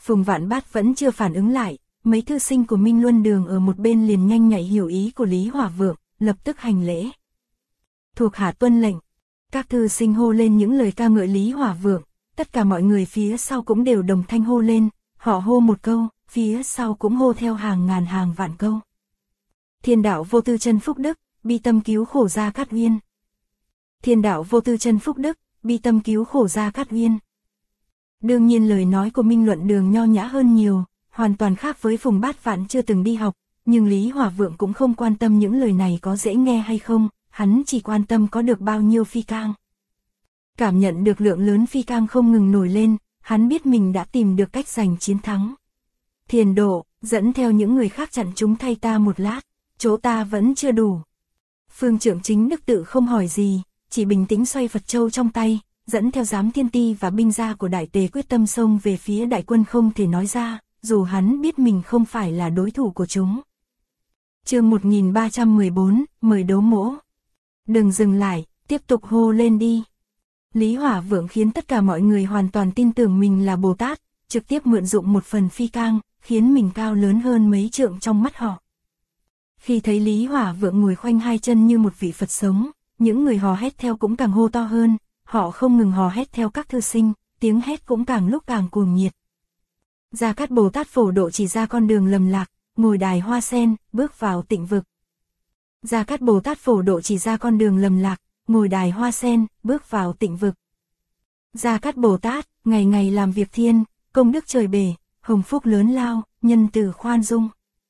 Phùng Vạn Bát vẫn chưa phản ứng lại, mấy thư sinh của Minh Luân Đường ở một bên liền nhanh nhạy hiểu ý của Lý Hỏa Vượng, lập tức hành lễ. Thuộc hạ tuân lệnh. Các thư sinh hô lên những lời ca ngợi Lý Hỏa Vượng, tất cả mọi người phía sau cũng đều đồng thanh hô lên, họ hô một câu, phía sau cũng hô theo hàng ngàn hàng vạn câu. Thiên đạo vô tư chân phúc đức, bi tâm cứu khổ Gia Cát Uyên. Thiên đạo vô tư chân phúc đức, bi tâm cứu khổ Gia Cát Uyên. Đương nhiên lời nói của Minh Luận Đường nho nhã hơn nhiều, hoàn toàn khác với Phùng Bát Vạn chưa từng đi học, nhưng Lý Hỏa Vượng cũng không quan tâm những lời này có dễ nghe hay không, hắn chỉ quan tâm có được bao nhiêu phi cang. Cảm nhận được lượng lớn phi cang không ngừng nổi lên, hắn biết mình đã tìm được cách giành chiến thắng. Thiền Độ, dẫn theo những người khác chặn chúng thay ta một lát, chỗ ta vẫn chưa đủ. Phương Trượng Chính Đức tự không hỏi gì, chỉ bình tĩnh xoay Phật Châu trong tay, dẫn theo Giám Thiên Ti và binh gia của Đại Tề quyết tâm xông về phía đại quân không thể nói ra, dù hắn biết mình không phải là đối thủ của chúng. Chương 1314, mời đấu mỗ. Đừng dừng lại, tiếp tục hô lên đi. Lý Hỏa Vượng khiến tất cả mọi người hoàn toàn tin tưởng mình là Bồ Tát, trực tiếp mượn dụng một phần phi cang, khiến mình cao lớn hơn mấy trượng trong mắt họ. Khi thấy Lý Hỏa Vượng ngồi khoanh hai chân như một vị Phật sống, những người hò hét theo cũng càng hô to hơn, họ không ngừng hò hét theo các thư sinh, tiếng hét cũng càng lúc càng cuồng nhiệt. Gia Cát Bồ Tát phổ độ chỉ ra con đường lầm lạc, ngồi đài hoa sen, bước vào tịnh vực. Gia Cát Bồ Tát phổ độ chỉ ra con đường lầm lạc, ngồi đài hoa sen, bước vào tịnh vực. Gia Cát Bồ Tát, ngày ngày làm việc thiên, công đức trời bể, hồng phúc lớn lao, nhân từ khoan dung.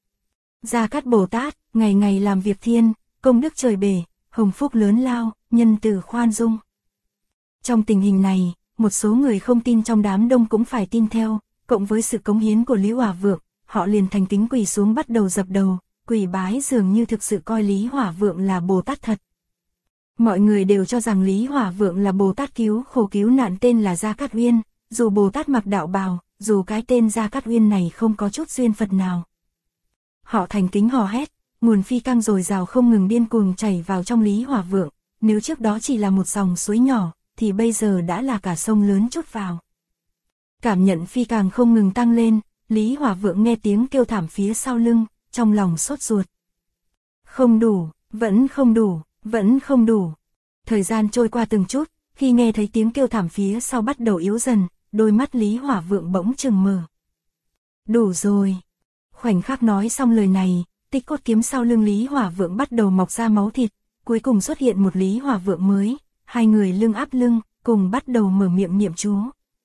Gia Cát Bồ Tát, ngày ngày làm việc thiên, công đức trời bể, hồng phúc lớn lao, nhân từ khoan dung. Trong tình hình này, một số người không tin trong đám đông cũng phải tin theo, cộng với sự cống hiến của Lý Hỏa Vượng, họ liền thành kính quỳ xuống bắt đầu dập đầu, quỳ bái dường như thực sự coi Lý Hỏa Vượng là Bồ Tát thật. Mọi người đều cho rằng Lý Hỏa Vượng là Bồ Tát cứu khổ cứu nạn tên là Gia Cát Uyên, dù Bồ Tát mặc đạo bào, dù cái tên Gia Cát Uyên này không có chút duyên Phật nào. Họ thành kính hò hét, nguồn phi cang dồi dào không ngừng điên cuồng chảy vào trong Lý Hỏa Vượng, nếu trước đó chỉ là một dòng suối nhỏ, thì bây giờ đã là cả sông lớn trút vào. Cảm nhận phi cang không ngừng tăng lên, Lý Hỏa Vượng nghe tiếng kêu thảm phía sau lưng, trong lòng sốt ruột. Không đủ, vẫn không đủ, vẫn không đủ. Thời gian trôi qua từng chút, khi nghe thấy tiếng kêu thảm phía sau bắt đầu yếu dần, đôi mắt Lý Hỏa Vượng bỗng chừng mở. Đủ rồi. Khoảnh khắc nói xong lời này, tích cốt kiếm sau lưng Lý Hỏa Vượng bắt đầu mọc ra máu thịt, cuối cùng xuất hiện một Lý Hỏa Vượng mới, hai người lưng áp lưng, cùng bắt đầu mở miệng niệm chú.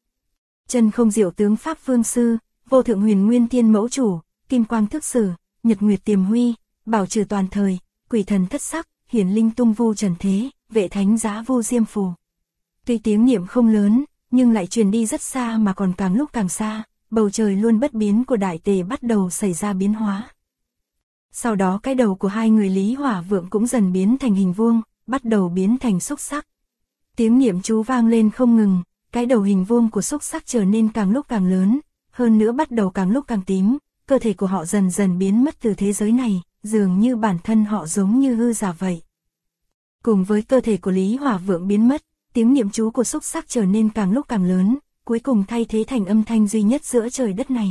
Chân không diệu tướng Pháp Phương Sư, vô thượng huyền nguyên thiên mẫu chủ, kim quang thức sử, nhật nguyệt tiềm huy, bảo trừ toàn thời, quỷ thần thất sắc, hiển linh tung vu trần thế, vệ thánh giá vu diêm phù. Tuy tiếng niệm không lớn, nhưng lại truyền đi rất xa mà còn càng lúc càng xa, bầu trời luôn bất biến của Đại Tề bắt đầu xảy ra biến hóa. Sau đó cái đầu của hai người Lý Hỏa Vượng cũng dần biến thành hình vuông, bắt đầu biến thành xúc sắc. Tiếng niệm chú vang lên không ngừng, cái đầu hình vuông của xúc sắc trở nên càng lúc càng lớn, hơn nữa bắt đầu càng lúc càng tím, cơ thể của họ dần dần biến mất từ thế giới này, dường như bản thân họ giống như hư giả vậy. Cùng với cơ thể của Lý Hỏa Vượng biến mất, tiếng niệm chú của xúc sắc trở nên càng lúc càng lớn, cuối cùng thay thế thành âm thanh duy nhất giữa trời đất này.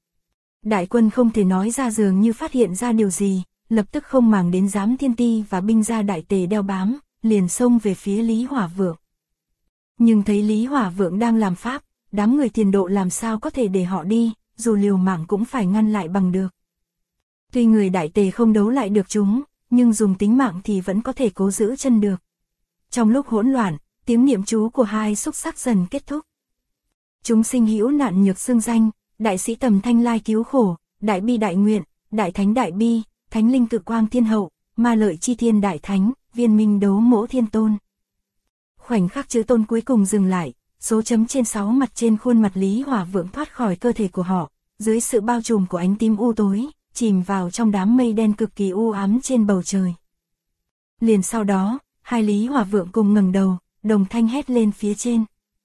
Đại quân không thể nói ra dường như phát hiện ra điều gì, lập tức không màng đến Giám Thiên Ti và binh gia Đại Tề đeo bám, liền xông về phía Lý Hỏa Vượng. Nhưng thấy Lý Hỏa Vượng đang làm pháp, đám người Thiền Độ làm sao có thể để họ đi, dù liều mạng cũng phải ngăn lại bằng được. Tuy người Đại Tề không đấu lại được chúng, nhưng dùng tính mạng thì vẫn có thể cố giữ chân được. Trong lúc hỗn loạn, tiếng niệm chú của hai xúc sắc dần kết thúc. Chúng sinh hữu nạn nhược xương danh, đại sĩ tầm thanh lai cứu khổ, đại bi đại nguyện, đại thánh đại bi, thánh linh cực quang thiên hậu, ma lợi chi thiên đại thánh, viên minh đấu mỗ thiên tôn. Khoảnh khắc chữ tôn cuối cùng dừng lại, số chấm trên 6 mặt trên khuôn mặt Lý Hỏa Vượng thoát khỏi cơ thể của họ, dưới sự bao trùm của ánh tím u tối, chìm vào trong đám mây đen cực kỳ u ám trên bầu trời. Liền sau đó, hai Lý Hỏa Vượng cùng ngẩng đầu, đồng thanh hét lên phía trên.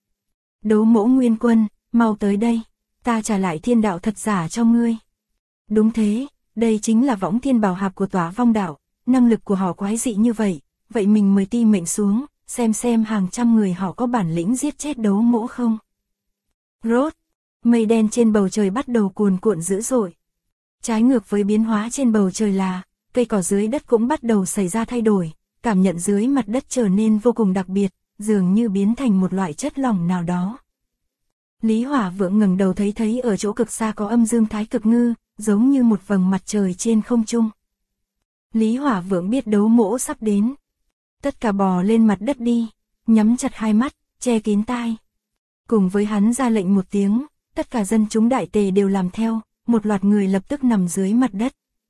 Đấu mỗ Nguyên Quân, mau tới đây, ta trả lại thiên đạo thật giả cho ngươi. Đúng thế, đây chính là võng thiên bảo hạp của Tỏa Vong đạo, năng lực của họ quái dị như vậy, vậy mình mời ti mệnh xuống, xem hàng trăm người họ có bản lĩnh giết chết đấu mỗ không. Rốt, Mây đen trên bầu trời bắt đầu cuồn cuộn dữ dội. Trái ngược với biến hóa trên bầu trời là, cây cỏ dưới đất cũng bắt đầu xảy ra thay đổi, cảm nhận dưới mặt đất trở nên vô cùng đặc biệt, dường như biến thành một loại chất lỏng nào đó. Lý Hỏa Vượng ngẩng đầu thấy ở chỗ cực xa có âm dương thái cực ngư, giống như một vầng mặt trời trên không trung. Lý Hỏa Vượng biết đấu mỗ sắp đến. Tất cả bò lên mặt đất đi, nhắm chặt hai mắt, che kín tai. Cùng với hắn ra lệnh một tiếng, tất cả dân chúng đại tề đều làm theo, một loạt người lập tức nằm dưới mặt đất.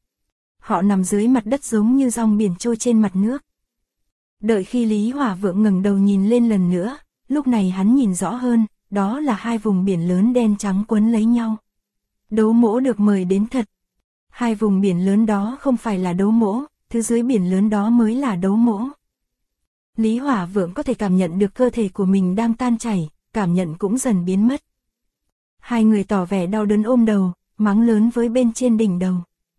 Họ nằm dưới mặt đất giống như dòng biển trôi trên mặt nước. Đợi khi Lý Hỏa Vượng ngẩng đầu nhìn lên lần nữa, lúc này hắn nhìn rõ hơn, đó là hai vùng biển lớn đen trắng quấn lấy nhau. Đấu mỗ được mời đến thật. Hai vùng biển lớn đó không phải là đấu mỗ, thứ dưới biển lớn đó mới là đấu mỗ. Lý Hỏa Vượng có thể cảm nhận được cơ thể của mình đang tan chảy, cảm nhận cũng dần biến mất. Hai người tỏ vẻ đau đớn ôm đầu, mắng lớn với bên trên đỉnh đầu.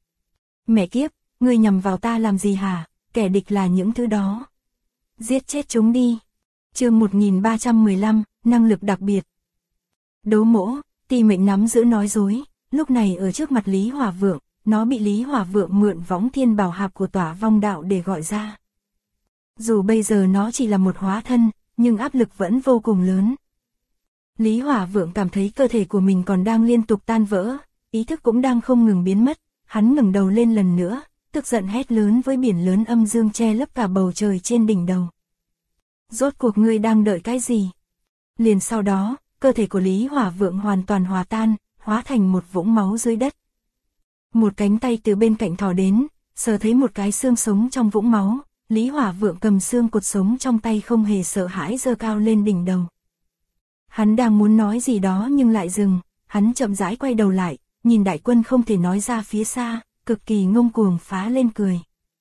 Mẹ kiếp, ngươi nhằm vào ta làm gì hả, kẻ địch là những thứ đó. Giết chết chúng đi. Chương 1315, năng lực đặc biệt. Đấu mỗ, Ti Mệnh nắm giữ nói dối, lúc này ở trước mặt Lý Hỏa Vượng, nó bị Lý Hỏa Vượng mượn võng thiên bảo hạp của Tỏa Vong Đạo để gọi ra. Dù bây giờ nó chỉ là một hóa thân, nhưng áp lực vẫn vô cùng lớn. Lý Hỏa Vượng cảm thấy cơ thể của mình còn đang liên tục tan vỡ, ý thức cũng đang không ngừng biến mất, hắn ngẩng đầu lên lần nữa, tức giận hét lớn với biển lớn âm dương che lấp cả bầu trời trên đỉnh đầu. Rốt cuộc ngươi đang đợi cái gì? Liền sau đó, cơ thể của Lý Hỏa Vượng hoàn toàn hòa tan, hóa thành một vũng máu dưới đất. Một cánh tay từ bên cạnh thò đến, sờ thấy một cái xương sống trong vũng máu, Lý Hỏa Vượng cầm xương cột sống trong tay không hề sợ hãi giơ cao lên đỉnh đầu. Hắn đang muốn nói gì đó nhưng lại dừng, hắn chậm rãi quay đầu lại, nhìn đại quân không thể nói ra phía xa, cực kỳ ngông cuồng phá lên cười.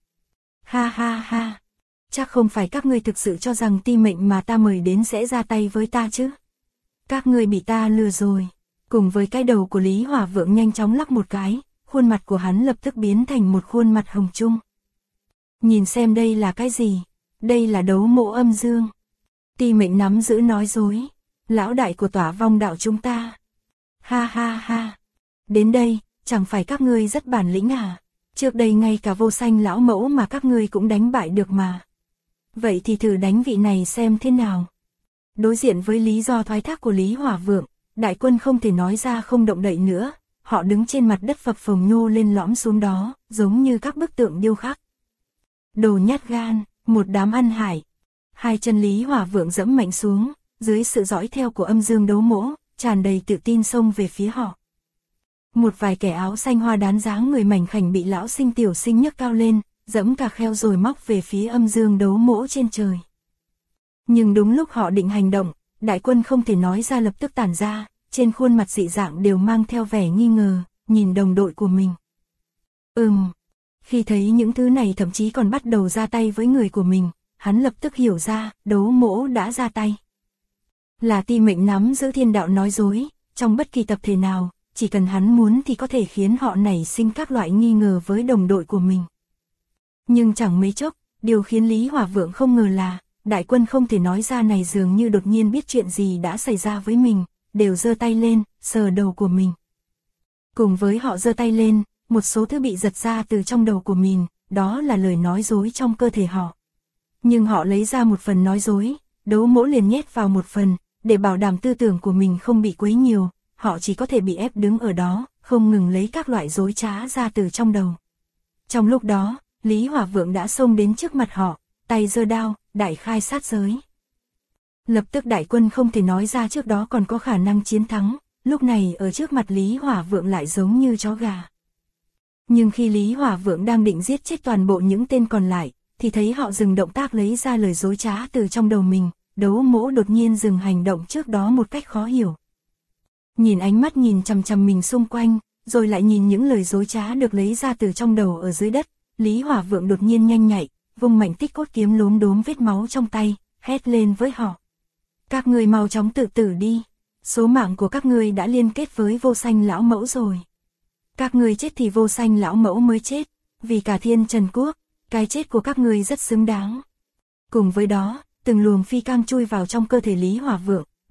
Ha ha ha, chắc không phải các ngươi thực sự cho rằng Ti Mệnh mà ta mời đến sẽ ra tay với ta chứ. Các ngươi bị ta lừa rồi. Cùng với cái đầu của Lý Hỏa Vượng nhanh chóng lắc một cái, khuôn mặt của hắn lập tức biến thành một khuôn mặt hồng trung. Nhìn xem đây là cái gì? Đây là đấu mộ âm dương. Ti Mệnh nắm giữ nói dối. Lão đại của Tỏa Vong Đạo chúng ta. Ha ha ha. Đến đây, chẳng phải các ngươi rất bản lĩnh à? Trước đây ngay cả Vô Sanh lão mẫu mà các ngươi cũng đánh bại được mà. Vậy thì thử đánh vị này xem thế nào. Đối diện với lý do thoái thác của Lý Hỏa Vượng, đại quân không thể nói ra không động đậy nữa, họ đứng trên mặt đất phập phồng nhô lên lõm xuống đó, giống như các bức tượng điêu khắc. Đồ nhát gan, một đám ăn hại. Hai chân Lý Hỏa Vượng dẫm mạnh xuống, dưới sự dõi theo của âm dương đấu mỗ, tràn đầy tự tin xông về phía họ. Một vài kẻ áo xanh hoa đán dáng người mảnh khảnh bị lão sinh tiểu sinh nhấc cao lên, dẫm cà kheo rồi móc về phía âm dương đấu mỗ trên trời. Nhưng đúng lúc họ định hành động, đại quân không thể nói ra lập tức tản ra, trên khuôn mặt dị dạng đều mang theo vẻ nghi ngờ, nhìn đồng đội của mình. Khi thấy những thứ này thậm chí còn bắt đầu ra tay với người của mình, hắn lập tức hiểu ra, đấu mỗ đã ra tay. Là Ti Mệnh nắm giữ thiên đạo nói dối, trong bất kỳ tập thể nào, chỉ cần hắn muốn thì có thể khiến họ nảy sinh các loại nghi ngờ với đồng đội của mình. Nhưng chẳng mấy chốc, điều khiến Lý Hỏa Vượng không ngờ là, đại quân không thể nói ra này dường như đột nhiên biết chuyện gì đã xảy ra với mình, đều giơ tay lên, sờ đầu của mình. Cùng với họ giơ tay lên, một số thứ bị giật ra từ trong đầu của mình, đó là lời nói dối trong cơ thể họ. Nhưng họ lấy ra một phần nói dối, đấu mỗ liền nhét vào một phần, để bảo đảm tư tưởng của mình không bị quấy nhiều, họ chỉ có thể bị ép đứng ở đó, không ngừng lấy các loại dối trá ra từ trong đầu. Trong lúc đó, Lý Hỏa Vượng đã xông đến trước mặt họ, tay giơ đao, đại khai sát giới. Lập tức đại quân không thể nói ra trước đó còn có khả năng chiến thắng, lúc này ở trước mặt Lý Hỏa Vượng lại giống như chó gà. Nhưng khi Lý Hỏa Vượng đang định giết chết toàn bộ những tên còn lại, thì thấy họ dừng động tác lấy ra lời dối trá từ trong đầu mình, đấu mỗ đột nhiên dừng hành động trước đó một cách khó hiểu. Nhìn ánh mắt nhìn chằm chằm mình xung quanh, rồi lại nhìn những lời dối trá được lấy ra từ trong đầu ở dưới đất, Lý Hỏa Vượng đột nhiên nhanh nhạy, vung mảnh tích cốt kiếm lốm đốm vết máu trong tay, hét lên với họ. Các ngươi mau chóng tự tử đi, số mạng của các ngươi đã liên kết với Vô Sanh lão mẫu rồi. Các ngươi chết thì Vô Sanh lão mẫu mới chết, vì cả thiên trần quốc, cái chết của các ngươi rất xứng đáng. Cùng với đó, từng luồng phi cang chui vào trong cơ thể Lý Hỏa Vượng,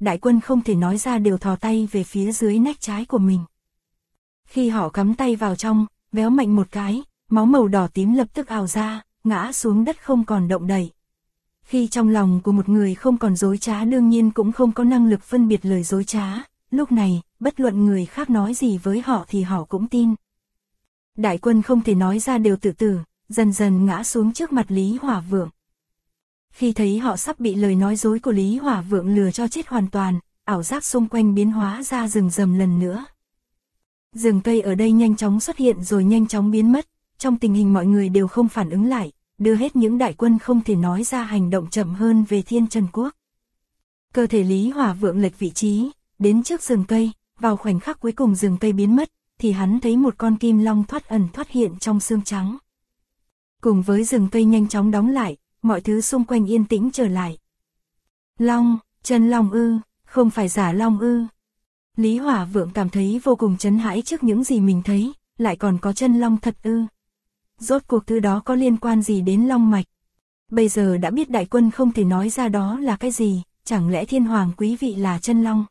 đại quân không thể nói ra đều thò tay về phía dưới nách trái của mình. Khi họ cắm tay vào trong, véo mạnh một cái, máu màu đỏ tím lập tức ào ra, ngã xuống đất không còn động đậy. Khi trong lòng của một người không còn dối trá đương nhiên cũng không có năng lực phân biệt lời dối trá, lúc này, bất luận người khác nói gì với họ thì họ cũng tin. Đại quân không thể nói ra đều tự tử, dần dần ngã xuống trước mặt Lý Hỏa Vượng. Khi thấy họ sắp bị lời nói dối của Lý Hỏa Vượng lừa cho chết hoàn toàn, ảo giác xung quanh biến hóa ra rừng rầm lần nữa. Rừng cây ở đây nhanh chóng xuất hiện rồi nhanh chóng biến mất, trong tình hình mọi người đều không phản ứng lại, đưa hết những đại quân không thể nói ra hành động chậm hơn về Thiên Trần Quốc. Cơ thể Lý Hỏa Vượng lệch vị trí, đến trước rừng cây, vào khoảnh khắc cuối cùng rừng cây biến mất, thì hắn thấy một con kim long thoát ẩn thoát hiện trong xương trắng. Cùng với rừng cây nhanh chóng đóng lại, mọi thứ xung quanh yên tĩnh trở lại. Long, chân long ư, không phải giả long ư. Lý Hỏa Vượng cảm thấy vô cùng chấn hãi trước những gì mình thấy, lại còn có chân long thật ư. Rốt cuộc thứ đó có liên quan gì đến long mạch? Bây giờ đã biết đại quân không thể nói ra đó là cái gì, chẳng lẽ thiên hoàng quý vị là chân long?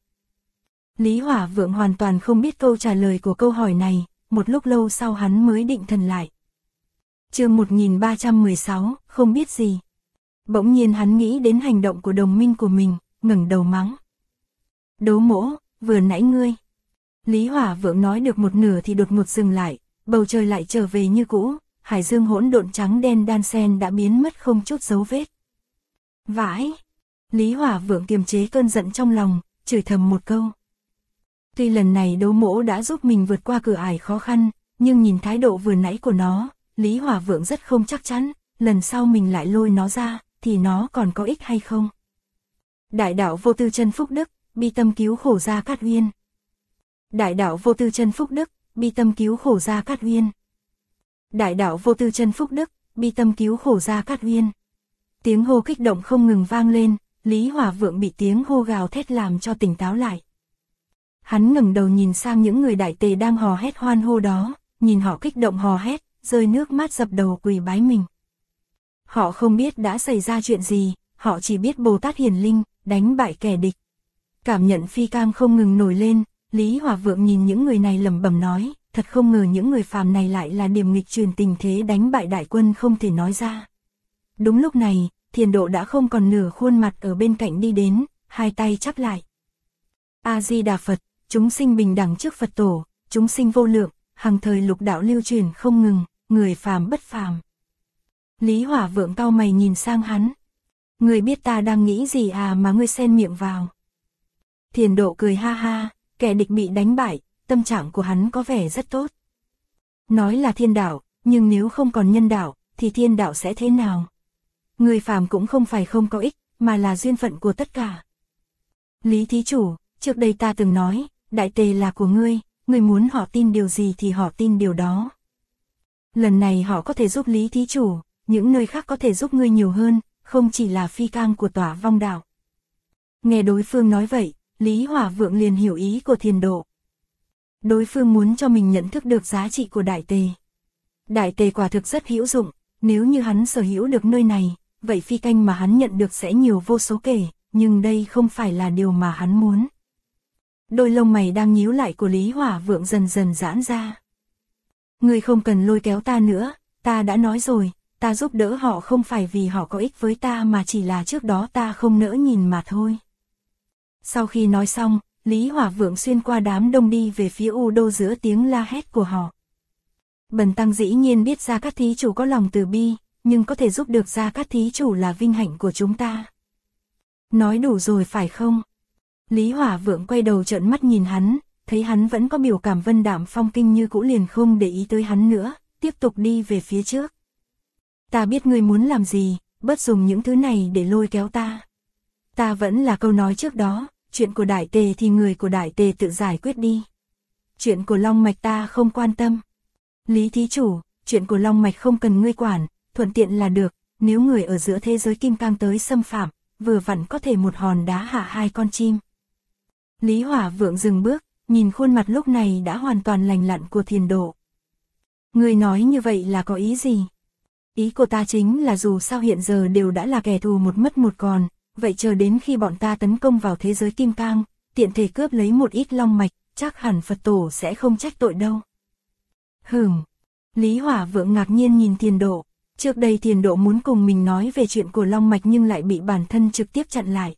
Lý Hỏa Vượng hoàn toàn không biết câu trả lời của câu hỏi này, một lúc lâu sau hắn mới định thần lại. Chương 1316, không biết gì. Bỗng nhiên hắn nghĩ đến hành động của đồng minh của mình, ngẩng đầu mắng. Đố Mỗ, vừa nãy ngươi. Lý Hỏa Vượng nói được một nửa thì đột ngột dừng lại, bầu trời lại trở về như cũ, hải dương hỗn độn trắng đen đan xen đã biến mất không chút dấu vết. Vãi! Lý Hỏa Vượng kiềm chế cơn giận trong lòng, chửi thầm một câu. Tuy lần này Đố Mỗ đã giúp mình vượt qua cửa ải khó khăn, nhưng nhìn thái độ vừa nãy của nó, Lý Hỏa Vượng rất không chắc chắn, lần sau mình lại lôi nó ra, thì nó còn có ích hay không? Đại đạo vô tư chân phúc đức, bi tâm cứu khổ Gia Cát Uyên. Đại đạo vô tư chân phúc đức, bi tâm cứu khổ Gia Cát Uyên. Đại đạo vô tư chân phúc đức, bi tâm cứu khổ Gia Cát Uyên. Tiếng hô kích động không ngừng vang lên, Lý Hỏa Vượng bị tiếng hô gào thét làm cho tỉnh táo lại. Hắn ngẩng đầu nhìn sang những người đại tề đang hò hét hoan hô đó, nhìn họ kích động hò hét, rơi nước mắt dập đầu quỳ bái mình. Họ không biết đã xảy ra chuyện gì, họ chỉ biết Bồ Tát Hiển Linh đánh bại kẻ địch. Cảm nhận phi cam không ngừng nổi lên, Lý Hỏa Vượng nhìn những người này lẩm bẩm nói, thật không ngờ những người phàm này lại là điểm nghịch truyền tình thế đánh bại đại quân không thể nói ra. Đúng lúc này, Thiền Độ đã không còn nửa khuôn mặt ở bên cạnh đi đến, hai tay chắp lại. A Di Đà Phật, chúng sinh bình đẳng trước Phật tổ, chúng sinh vô lượng, hằng thời lục đạo lưu truyền không ngừng, người phàm bất phàm. Lý Hỏa Vượng cau mày nhìn sang hắn. Ngươi biết ta đang nghĩ gì à mà ngươi xen miệng vào. Thiền Độ cười ha ha, kẻ địch bị đánh bại, tâm trạng của hắn có vẻ rất tốt. Nói là thiên đạo, nhưng nếu không còn nhân đạo, thì thiên đạo sẽ thế nào? Người phàm cũng không phải không có ích, mà là duyên phận của tất cả. Lý thí chủ, trước đây ta từng nói, đại tề là của ngươi muốn họ tin điều gì thì họ tin điều đó. Lần này họ có thể giúp Lý thí chủ, những nơi khác có thể giúp ngươi nhiều hơn, không chỉ là phi cang của Tỏa Vong đạo. Nghe đối phương nói vậy, Lý Hỏa Vượng liền hiểu ý của Thiền Độ. Đối phương muốn cho mình nhận thức được giá trị của đại tề. Đại tề quả thực rất hữu dụng, nếu như hắn sở hữu được nơi này, vậy phi canh mà hắn nhận được sẽ nhiều vô số kể, nhưng đây không phải là điều mà hắn muốn. Đôi lông mày đang nhíu lại của Lý Hỏa Vượng dần dần giãn ra. Ngươi không cần lôi kéo ta nữa, ta đã nói rồi, ta giúp đỡ họ không phải vì họ có ích với ta mà chỉ là trước đó ta không nỡ nhìn mà thôi. Sau khi nói xong, Lý Hỏa Vượng xuyên qua đám đông đi về phía U Đô giữa tiếng la hét của họ. Bần tăng dĩ nhiên biết Gia Cát thí chủ có lòng từ bi, nhưng có thể giúp được Gia Cát thí chủ là vinh hạnh của chúng ta. Nói đủ rồi phải không? Lý Hỏa Vượng quay đầu trợn mắt nhìn hắn, thấy hắn vẫn có biểu cảm vân đạm phong kinh như cũ liền không để ý tới hắn nữa, tiếp tục đi về phía trước. Ta biết ngươi muốn làm gì, bớt dùng những thứ này để lôi kéo ta. Ta vẫn là câu nói trước đó, chuyện của đại tề thì người của đại tề tự giải quyết đi. Chuyện của Long Mạch ta không quan tâm. Lý thí chủ, chuyện của Long Mạch không cần ngươi quản, thuận tiện là được, nếu người ở giữa thế giới kim cang tới xâm phạm, vừa vặn có thể một hòn đá hạ hai con chim. Lý Hỏa Vượng dừng bước, nhìn khuôn mặt lúc này đã hoàn toàn lành lặn của Thiền Độ. Ngươi nói như vậy là có ý gì? Ý của ta chính là dù sao hiện giờ đều đã là kẻ thù một mất một còn, vậy chờ đến khi bọn ta tấn công vào thế giới kim cang, tiện thể cướp lấy một ít long mạch, chắc hẳn Phật tổ sẽ không trách tội đâu. Lý Hỏa Vượng ngạc nhiên nhìn Thiền Độ, trước đây Thiền Độ muốn cùng mình nói về chuyện của long mạch nhưng lại bị bản thân trực tiếp chặn lại.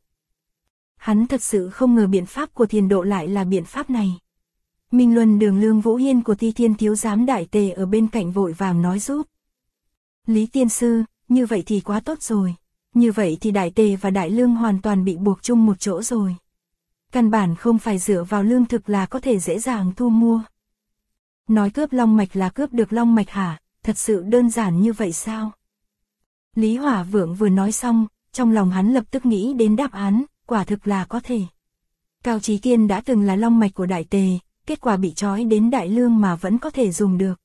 Hắn thật sự không ngờ biện pháp của Thiền Độ lại là biện pháp này. Minh Luân Đường Lương Vũ Hiên của Ti Thiên Thiếu Giám Đại Tề ở bên cạnh vội vàng nói giúp. Lý Tiên Sư, như vậy thì quá tốt rồi. Như vậy thì Đại Tề và Đại Lương hoàn toàn bị buộc chung một chỗ rồi. Căn bản không phải dựa vào lương thực là có thể dễ dàng thu mua. Nói cướp long mạch là cướp được long mạch hả, thật sự đơn giản như vậy sao? Lý Hỏa Vượng vừa nói xong, trong lòng hắn lập tức nghĩ đến đáp án, quả thực là có thể. Cao Chí Kiên đã từng là long mạch của Đại Tề, kết quả bị trói đến Đại Lương mà vẫn có thể dùng được.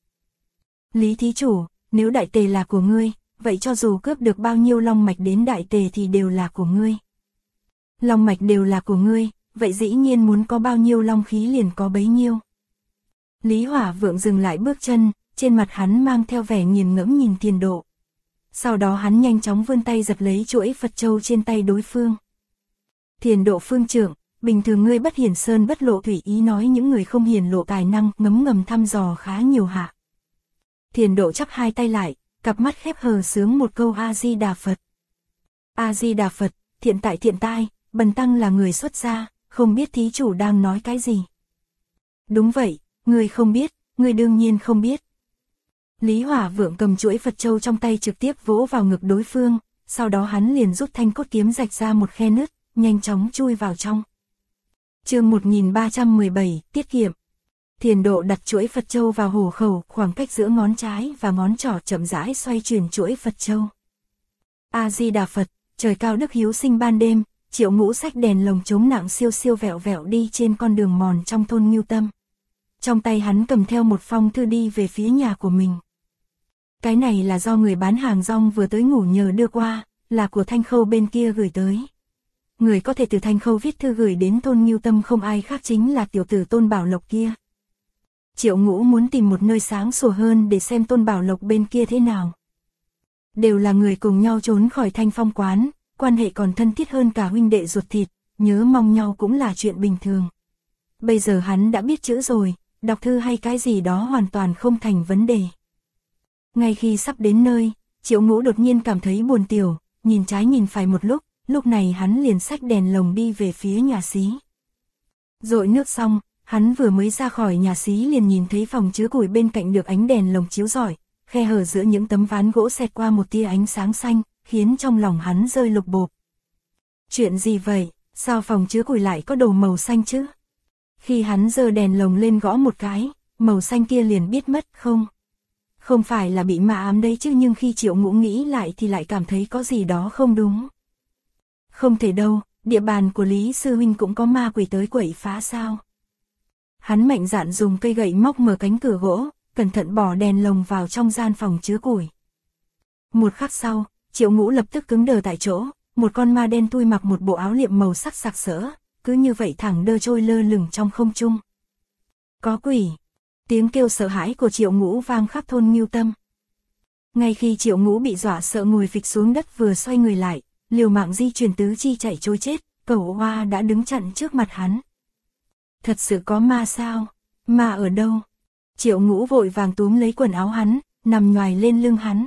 Lý thí chủ, nếu Đại Tề là của ngươi, vậy cho dù cướp được bao nhiêu long mạch đến Đại Tề thì đều là của ngươi. Long mạch đều là của ngươi, vậy dĩ nhiên muốn có bao nhiêu long khí liền có bấy nhiêu. Lý Hỏa Vượng dừng lại bước chân, trên mặt hắn mang theo vẻ nghiền ngẫm nhìn Thiền Độ. Sau đó hắn nhanh chóng vươn tay giật lấy chuỗi Phật châu trên tay đối phương. Thiền Độ phương trưởng, bình thường ngươi bất hiển sơn bất lộ thủy, ý nói những người không hiển lộ tài năng ngấm ngầm thăm dò khá nhiều hạ. Thiền Độ chắp hai tay lại, cặp mắt khép hờ sướng một câu A Di Đà Phật. A Di Đà Phật, thiện tại thiện tai, bần tăng là người xuất gia, không biết thí chủ đang nói cái gì. Đúng vậy, ngươi không biết, ngươi đương nhiên không biết. Lý Hỏa Vượng cầm chuỗi Phật châu trong tay trực tiếp vỗ vào ngực đối phương, sau đó hắn liền rút thanh cốt kiếm rạch ra một khe nứt, nhanh chóng chui vào trong. Chương 1317, tiết kiệm. Thiền Độ đặt chuỗi Phật châu vào hổ khẩu, khoảng cách giữa ngón trái và ngón trỏ chậm rãi xoay chuyển chuỗi Phật châu. A Di Đà Phật, trời cao đức hiếu sinh ban đêm, Triệu Ngũ xách đèn lồng chống nặng siêu siêu vẹo vẹo đi trên con đường mòn trong thôn Ngưu Tâm. Trong tay hắn cầm theo một phong thư đi về phía nhà của mình. Cái này là do người bán hàng rong vừa tới ngủ nhờ đưa qua, là của Thanh Khâu bên kia gửi tới. Người có thể từ Thanh Khâu viết thư gửi đến thôn Ngưu Tâm không ai khác chính là tiểu tử Tôn Bảo Lộc kia. Triệu Ngũ muốn tìm một nơi sáng sủa hơn để xem Tôn Bảo Lộc bên kia thế nào. Đều là người cùng nhau trốn khỏi Thanh Phong quán, quan hệ còn thân thiết hơn cả huynh đệ ruột thịt, nhớ mong nhau cũng là chuyện bình thường. Bây giờ hắn đã biết chữ rồi, đọc thư hay cái gì đó hoàn toàn không thành vấn đề. Ngay khi sắp đến nơi, Triệu Ngũ đột nhiên cảm thấy buồn tiểu, nhìn trái nhìn phải một lúc này hắn liền xách đèn lồng đi về phía nhà xí. Dội nước xong, hắn vừa mới ra khỏi nhà xí liền nhìn thấy phòng chứa củi bên cạnh được ánh đèn lồng chiếu rọi, khe hở giữa những tấm ván gỗ xẹt qua một tia ánh sáng xanh, khiến trong lòng hắn rơi lục bộp. Chuyện gì vậy, sao phòng chứa củi lại có đồ màu xanh chứ? Khi hắn giơ đèn lồng lên gõ một cái, màu xanh kia liền biết mất không? Không phải là bị ma ám đấy chứ, nhưng khi Triệu Ngũ nghĩ lại thì lại cảm thấy có gì đó không đúng. Không thể đâu, địa bàn của Lý Sư Huynh cũng có ma quỷ tới quậy phá sao? Hắn mạnh dạn dùng cây gậy móc mở cánh cửa gỗ, cẩn thận bỏ đèn lồng vào trong gian phòng chứa củi. Một khắc sau, Triệu Ngũ lập tức cứng đờ tại chỗ, một con ma đen thui mặc một bộ áo liệm màu sắc sặc sỡ, cứ như vậy thẳng đơ trôi lơ lửng trong không trung. Có quỷ! Tiếng kêu sợ hãi của Triệu Ngũ vang khắp thôn Ngưu Tâm. Ngay khi Triệu Ngũ bị dọa sợ ngồi phịch xuống đất vừa xoay người lại, liều mạng di chuyển tứ chi chạy trối chết, Cẩu Hoa đã đứng chặn trước mặt hắn. Thật sự có ma sao? Ma ở đâu? Triệu Ngũ vội vàng túm lấy quần áo hắn, nằm nhoài lên lưng hắn.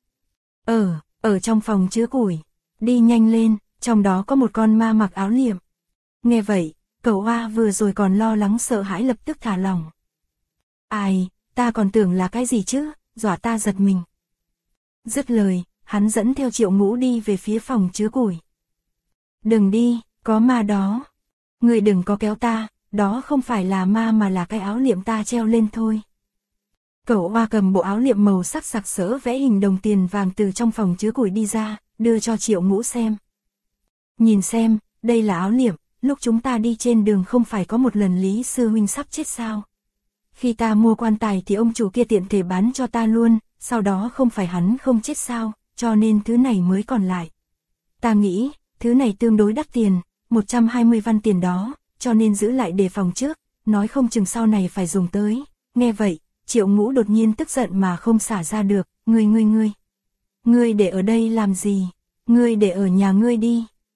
Ở trong phòng chứa củi. Đi nhanh lên, trong đó có một con ma mặc áo liệm. Nghe vậy, Cẩu Hoa vừa rồi còn lo lắng sợ hãi lập tức thả lỏng. Ai, ta còn tưởng là cái gì chứ, dọa ta giật mình. Dứt lời, hắn dẫn theo Triệu Ngũ đi về phía phòng chứa củi. Đừng đi, có ma đó. Người đừng có kéo ta, đó không phải là ma mà là cái áo liệm ta treo lên thôi. Cẩu Hoa cầm bộ áo liệm màu sắc sặc sỡ vẽ hình đồng tiền vàng từ trong phòng chứa củi đi ra, đưa cho Triệu Ngũ xem. Nhìn xem, đây là áo liệm, lúc chúng ta đi trên đường không phải có một lần Lý Sư Huynh sắp chết sao? Khi ta mua quan tài thì ông chủ kia tiện thể bán cho ta luôn, sau đó không phải hắn không chết sao, cho nên thứ này mới còn lại. Ta nghĩ, thứ này tương đối đắt tiền, 120 văn tiền đó, cho nên giữ lại đề phòng trước, nói không chừng sau này phải dùng tới. Nghe vậy, Triệu Ngũ đột nhiên tức giận mà không xả ra được, ngươi để ở đây làm gì? Ngươi để ở nhà ngươi đi.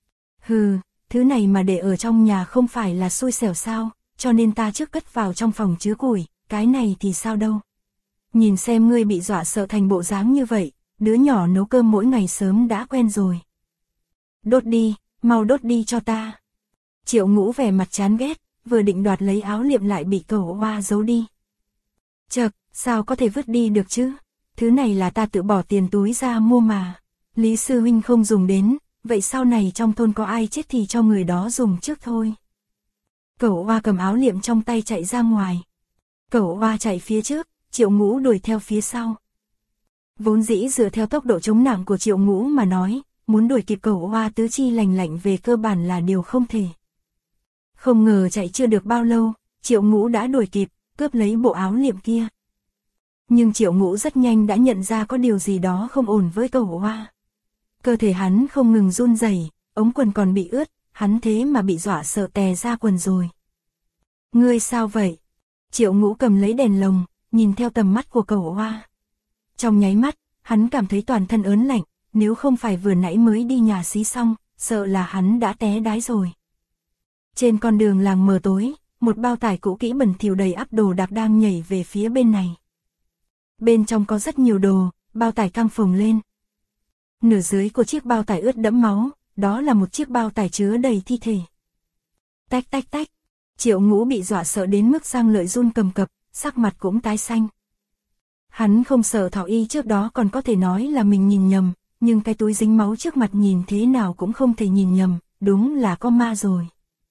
Hừ, thứ này mà để ở trong nhà không phải là xui xẻo sao, cho nên ta trước cất vào trong phòng chứa củi, cái này thì sao đâu. Nhìn xem ngươi bị dọa sợ thành bộ dáng như vậy, đứa nhỏ nấu cơm mỗi ngày sớm đã quen rồi. Đốt đi, mau đốt đi cho ta. Triệu Ngũ vẻ mặt chán ghét, vừa định đoạt lấy áo liệm lại bị Cẩu Oa giấu đi. Chậc, sao có thể vứt đi được chứ? Thứ này là ta tự bỏ tiền túi ra mua mà. Lý sư huynh không dùng đến, vậy sau này trong thôn có ai chết thì cho người đó dùng trước thôi. Cẩu Oa cầm áo liệm trong tay chạy ra ngoài. Cẩu Oa chạy phía trước, Triệu Ngũ đuổi theo phía sau. Vốn dĩ dựa theo tốc độ chống nặng của Triệu Ngũ mà nói, muốn đuổi kịp Cẩu Oa tứ chi lành lạnh về cơ bản là điều không thể. Không ngờ chạy chưa được bao lâu, Triệu Ngũ đã đuổi kịp, cướp lấy bộ áo liệm kia. Nhưng Triệu Ngũ rất nhanh đã nhận ra có điều gì đó không ổn với Cẩu Oa. Cơ thể hắn không ngừng run rẩy, ống quần còn bị ướt, hắn thế mà bị dọa sợ tè ra quần rồi. Ngươi sao vậy? Triệu Ngũ cầm lấy đèn lồng, nhìn theo tầm mắt của Cẩu Oa. Trong nháy mắt, hắn cảm thấy toàn thân ớn lạnh, nếu không phải vừa nãy mới đi nhà xí xong, sợ là hắn đã té đái rồi. Trên con đường làng mờ tối, một bao tải cũ kỹ bẩn thỉu đầy ắp đồ đạc đang nhảy về phía bên này. Bên trong có rất nhiều đồ, bao tải căng phồng lên. Nửa dưới của chiếc bao tải ướt đẫm máu, đó là một chiếc bao tải chứa đầy thi thể. Tách tách tách, Triệu Ngũ bị dọa sợ đến mức răng lợi run cầm cập, sắc mặt cũng tái xanh. Hắn không sợ Thỏ Y trước đó còn có thể nói là mình nhìn nhầm, nhưng cái túi dính máu trước mặt nhìn thế nào cũng không thể nhìn nhầm, đúng là có ma rồi.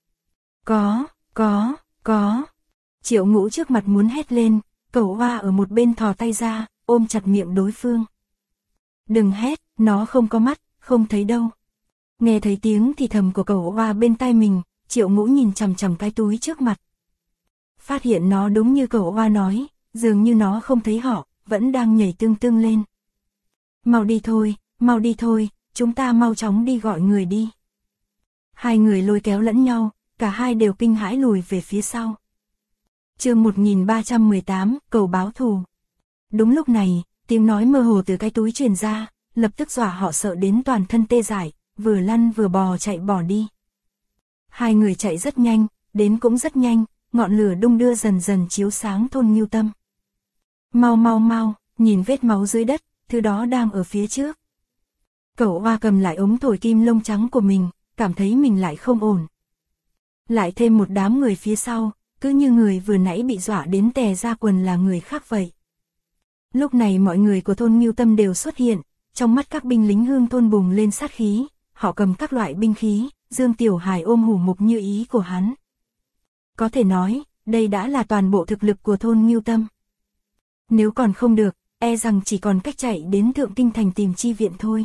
Có. Triệu Ngũ trước mặt muốn hét lên, Cẩu Oa ở một bên thò tay ra, ôm chặt miệng đối phương. Đừng hét, nó không có mắt, không thấy đâu. Nghe thấy tiếng thì thầm của Cẩu Oa bên tai mình, Triệu Ngũ nhìn chằm chằm cái túi trước mặt. Phát hiện nó đúng như Cẩu Oa nói, dường như nó không thấy họ, vẫn đang nhảy tương tương lên. Mau đi thôi, chúng ta mau chóng đi gọi người đi. Hai người lôi kéo lẫn nhau, cả hai đều kinh hãi lùi về phía sau. Chương 1318, cầu báo thù. Đúng lúc này, tiếng nói mơ hồ từ cái túi truyền ra, lập tức dọa họ sợ đến toàn thân tê dại, vừa lăn vừa bò chạy bỏ đi. Hai người chạy rất nhanh, đến cũng rất nhanh, ngọn lửa đung đưa dần dần chiếu sáng thôn Ngưu Tâm. Mau, nhìn vết máu dưới đất, thứ đó đang ở phía trước. Cẩu Oa cầm lại ống thổi kim lông trắng của mình, cảm thấy mình lại không ổn. Lại thêm một đám người phía sau, cứ như người vừa nãy bị dọa đến tè ra quần là người khác vậy. Lúc này mọi người của thôn Ngưu Tâm đều xuất hiện, trong mắt các binh lính hương thôn bùng lên sát khí, họ cầm các loại binh khí, Dương Tiểu Hải ôm hủ mục như ý của hắn. Có thể nói, đây đã là toàn bộ thực lực của thôn Ngưu Tâm. Nếu còn không được, e rằng chỉ còn cách chạy đến Thượng Kinh Thành tìm chi viện thôi.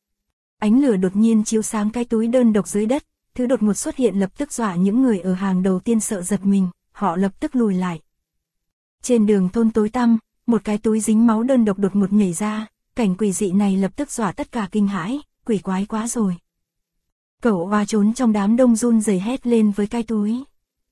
Ánh lửa đột nhiên chiếu sáng cái túi đơn độc dưới đất, thứ đột ngột xuất hiện lập tức dọa những người ở hàng đầu tiên sợ giật mình, họ lập tức lùi lại. Trên đường thôn tối tăm, một cái túi dính máu đơn độc đột ngột nhảy ra, cảnh quỷ dị này lập tức dọa tất cả kinh hãi, quỷ quái quá rồi. Cẩu Oa trốn trong đám đông run rẩy hét lên với cái túi.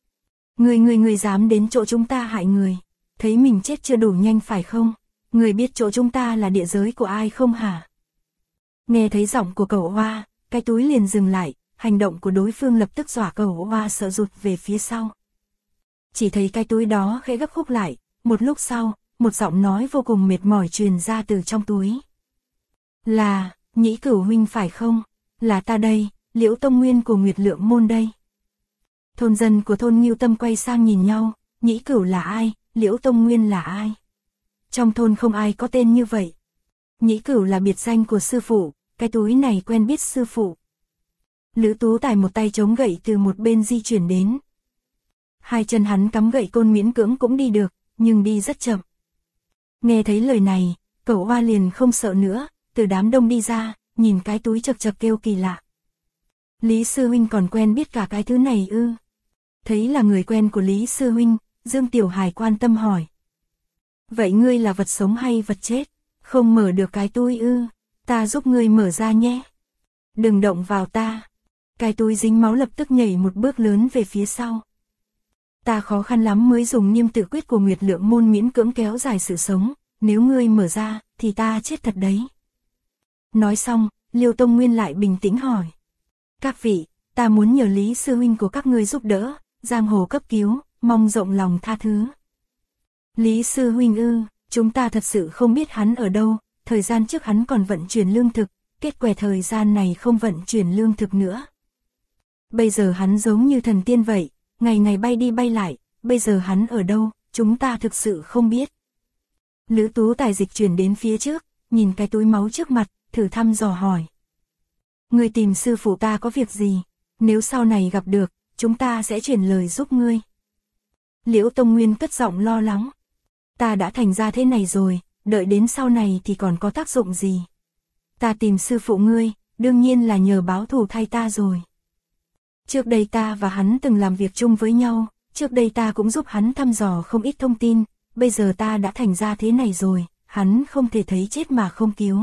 Người dám đến chỗ chúng ta hại người, thấy mình chết chưa đủ nhanh phải không? Người biết chỗ chúng ta là địa giới của ai không hả? Nghe thấy giọng của Cẩu Oa, cái túi liền dừng lại, hành động của đối phương lập tức dọa Cẩu Oa sợ rụt về phía sau. Chỉ thấy cái túi đó khẽ gấp khúc lại, một lúc sau, một giọng nói vô cùng mệt mỏi truyền ra từ trong túi. Là, Nhĩ Cửu huynh phải không? Là ta đây, Liễu Tông Nguyên của Nguyệt Lượng môn đây. Thôn dân của thôn Ngưu Tâm quay sang nhìn nhau, Nhĩ Cửu là ai, Liễu Tông Nguyên là ai? Trong thôn không ai có tên như vậy. Nhĩ Cửu là biệt danh của sư phụ, cái túi này quen biết sư phụ. Lữ Tú Tài một tay chống gậy từ một bên di chuyển đến. Hai chân hắn cắm gậy côn miễn cưỡng cũng đi được, nhưng đi rất chậm. Nghe thấy lời này, Cẩu Oa liền không sợ nữa, từ đám đông đi ra, nhìn cái túi chật chật kêu kỳ lạ. Lý sư huynh còn quen biết cả cái thứ này ư? Thấy là người quen của Lý sư huynh, Dương Tiểu Hải quan tâm hỏi. Vậy ngươi là vật sống hay vật chết? Không mở được cái túi ư? Ta giúp ngươi mở ra nhé. Đừng động vào ta. Cái túi dính máu lập tức nhảy một bước lớn về phía sau. Ta khó khăn lắm mới dùng Niêm Tự Quyết của Nguyệt Lượng môn miễn cưỡng kéo dài sự sống, nếu ngươi mở ra, thì ta chết thật đấy. Nói xong, Liêu Tông Nguyên lại bình tĩnh hỏi. Các vị, Ta muốn nhờ Lý sư huynh của các ngươi giúp đỡ, giang hồ cấp cứu, mong rộng lòng tha thứ. Lý sư huynh ư, chúng ta thật sự không biết hắn ở đâu, thời gian trước hắn còn vận chuyển lương thực, kết quả thời gian này không vận chuyển lương thực nữa. Bây giờ hắn giống như thần tiên vậy, ngày ngày bay đi bay lại, bây giờ hắn ở đâu, chúng ta thực sự không biết. Lữ Tú Tài dịch chuyển đến phía trước, nhìn cái túi máu trước mặt, thử thăm dò hỏi. Ngươi tìm sư phụ ta có việc gì? Nếu sau này gặp được, chúng ta sẽ chuyển lời giúp ngươi. Liễu Tông Nguyên cất giọng lo lắng. Ta đã thành ra thế này rồi, đợi đến sau này thì còn có tác dụng gì? Ta tìm sư phụ ngươi, đương nhiên là nhờ báo thù thay ta rồi. Trước đây ta và hắn từng làm việc chung với nhau, trước đây ta cũng giúp hắn thăm dò không ít thông tin, bây giờ ta đã thành ra thế này rồi, hắn không thể thấy chết mà không cứu.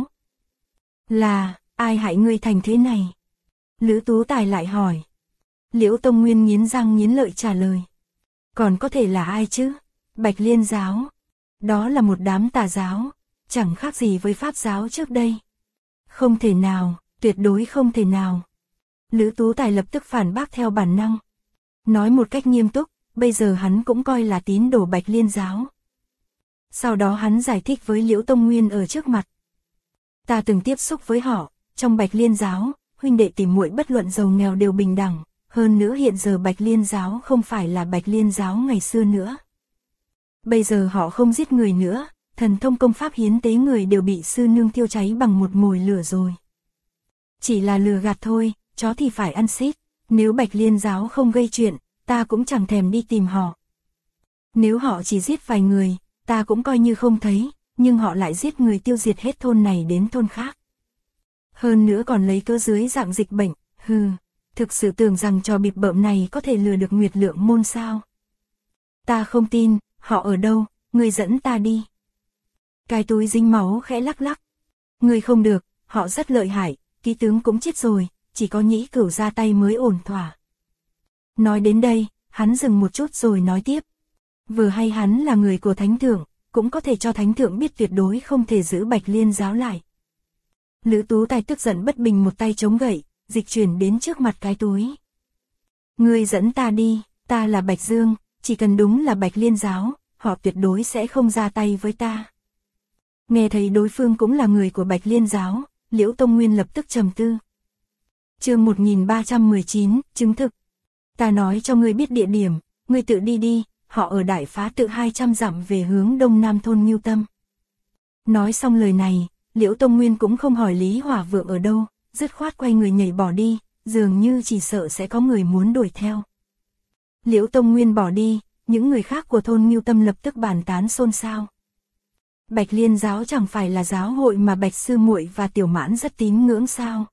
Là, ai hại ngươi thành thế này? Lữ Tú Tài lại hỏi. Liễu Tông Nguyên nghiến răng nghiến lợi trả lời. Còn có thể là ai chứ? Bạch Liên giáo. Đó là một đám tà giáo, chẳng khác gì với Pháp giáo trước đây. Không thể nào, tuyệt đối không thể nào. Lữ Tú Tài lập tức phản bác theo bản năng. Nói một cách nghiêm túc, bây giờ hắn cũng coi là tín đồ Bạch Liên giáo. Sau đó hắn giải thích với Liễu Tông Nguyên ở trước mặt. Ta từng tiếp xúc với họ, trong Bạch Liên giáo, huynh đệ tỷ muội bất luận giàu nghèo đều bình đẳng, hơn nữa hiện giờ Bạch Liên giáo không phải là Bạch Liên giáo ngày xưa nữa. Bây giờ họ không giết người nữa, thần thông công pháp hiến tế người đều bị sư nương thiêu cháy bằng một mồi lửa rồi. Chỉ là lừa gạt thôi, chó thì phải ăn xít, nếu Bạch Liên giáo không gây chuyện, ta cũng chẳng thèm đi tìm họ. Nếu họ chỉ giết vài người, ta cũng coi như không thấy, nhưng họ lại giết người tiêu diệt hết thôn này đến thôn khác. Hơn nữa còn lấy cớ dưới dạng dịch bệnh, thực sự tưởng rằng trò bịp bợm này có thể lừa được Nguyệt Lượng môn sao? Ta không tin, họ ở đâu, người dẫn ta đi. Cái túi dính máu khẽ lắc lắc. Người không được, họ rất lợi hại, ký tướng cũng chết rồi, chỉ có Nhĩ Cửu ra tay mới ổn thỏa. Nói đến đây, hắn dừng một chút rồi nói tiếp. Vừa hay hắn là người của Thánh Thượng, cũng có thể cho Thánh Thượng biết tuyệt đối không thể giữ Bạch Liên giáo lại. Lữ Tú Tài tức giận bất bình một tay chống gậy, dịch chuyển đến trước mặt cái túi. Ngươi dẫn ta đi, ta là Bạch Dương, chỉ cần đúng là Bạch Liên giáo, họ tuyệt đối sẽ không ra tay với ta. Nghe thấy đối phương cũng là người của Bạch Liên giáo, Liễu Tông Nguyên lập tức trầm tư. Chương 1319, chứng thực. Ta nói cho ngươi biết địa điểm, ngươi tự đi đi, họ ở Đại Phá Tự 200 dặm về hướng đông nam thôn Ngưu Tâm. Nói xong lời này, Liễu Tông Nguyên cũng không hỏi Lý Hỏa Vượng ở đâu, dứt khoát quay người nhảy bỏ đi, dường như chỉ sợ sẽ có người muốn đuổi theo. Liễu Tông Nguyên bỏ đi, những người khác của thôn Ngưu Tâm lập tức bàn tán xôn xao. Bạch Liên giáo chẳng phải là giáo hội mà Bạch Sư Muội và Tiểu Mãn rất tín ngưỡng sao?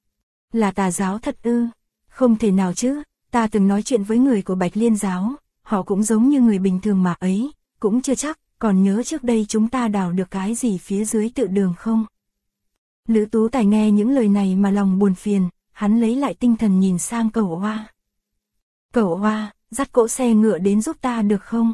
Là tà giáo thật ư? Không thể nào chứ, ta từng nói chuyện với người của Bạch Liên giáo, họ cũng giống như người bình thường mà ấy, cũng chưa chắc, còn nhớ trước đây chúng ta đào được cái gì phía dưới tự đường không? Lữ Tú Tài nghe những lời này mà lòng buồn phiền, hắn lấy lại tinh thần nhìn sang Cẩu Hoa. Cẩu Hoa, dắt cỗ xe ngựa đến giúp ta được không?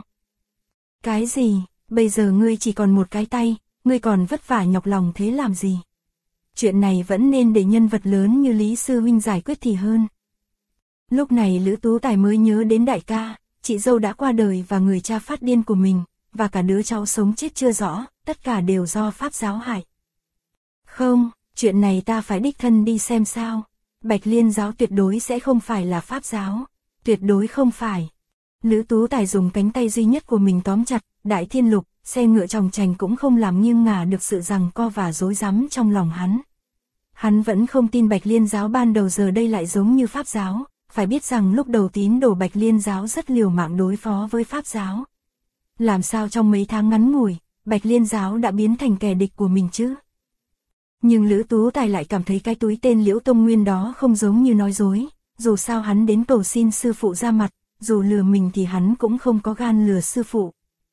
Cái gì, bây giờ ngươi chỉ còn một cái tay, ngươi còn vất vả nhọc lòng thế làm gì? Chuyện này vẫn nên để nhân vật lớn như Lý Sư Huynh giải quyết thì hơn. Lúc này Lữ Tú Tài mới nhớ đến đại ca, chị dâu đã qua đời và người cha phát điên của mình, và cả đứa cháu sống chết chưa rõ, tất cả đều do Pháp giáo hại. Không, chuyện này ta phải đích thân đi xem sao. Bạch Liên giáo tuyệt đối sẽ không phải là Pháp giáo, tuyệt đối không phải. Lữ Tú Tài dùng cánh tay duy nhất của mình tóm chặt, Đại Thiên Lục, xe ngựa chòng chành cũng không làm nghiêng ngả được sự giằng co và rối rắm trong lòng hắn. Hắn vẫn không tin Bạch Liên giáo ban đầu giờ đây lại giống như Pháp giáo, phải biết rằng lúc đầu tín đồ Bạch Liên giáo rất liều mạng đối phó với Pháp giáo. Làm sao trong mấy tháng ngắn ngủi, Bạch Liên giáo đã biến thành kẻ địch của mình chứ? Nhưng Lữ Tú Tài lại cảm thấy cái túi tên Liễu Tông Nguyên đó không giống như nói dối, dù sao hắn đến cầu xin sư phụ ra mặt, dù lừa mình thì hắn cũng không có gan lừa sư phụ.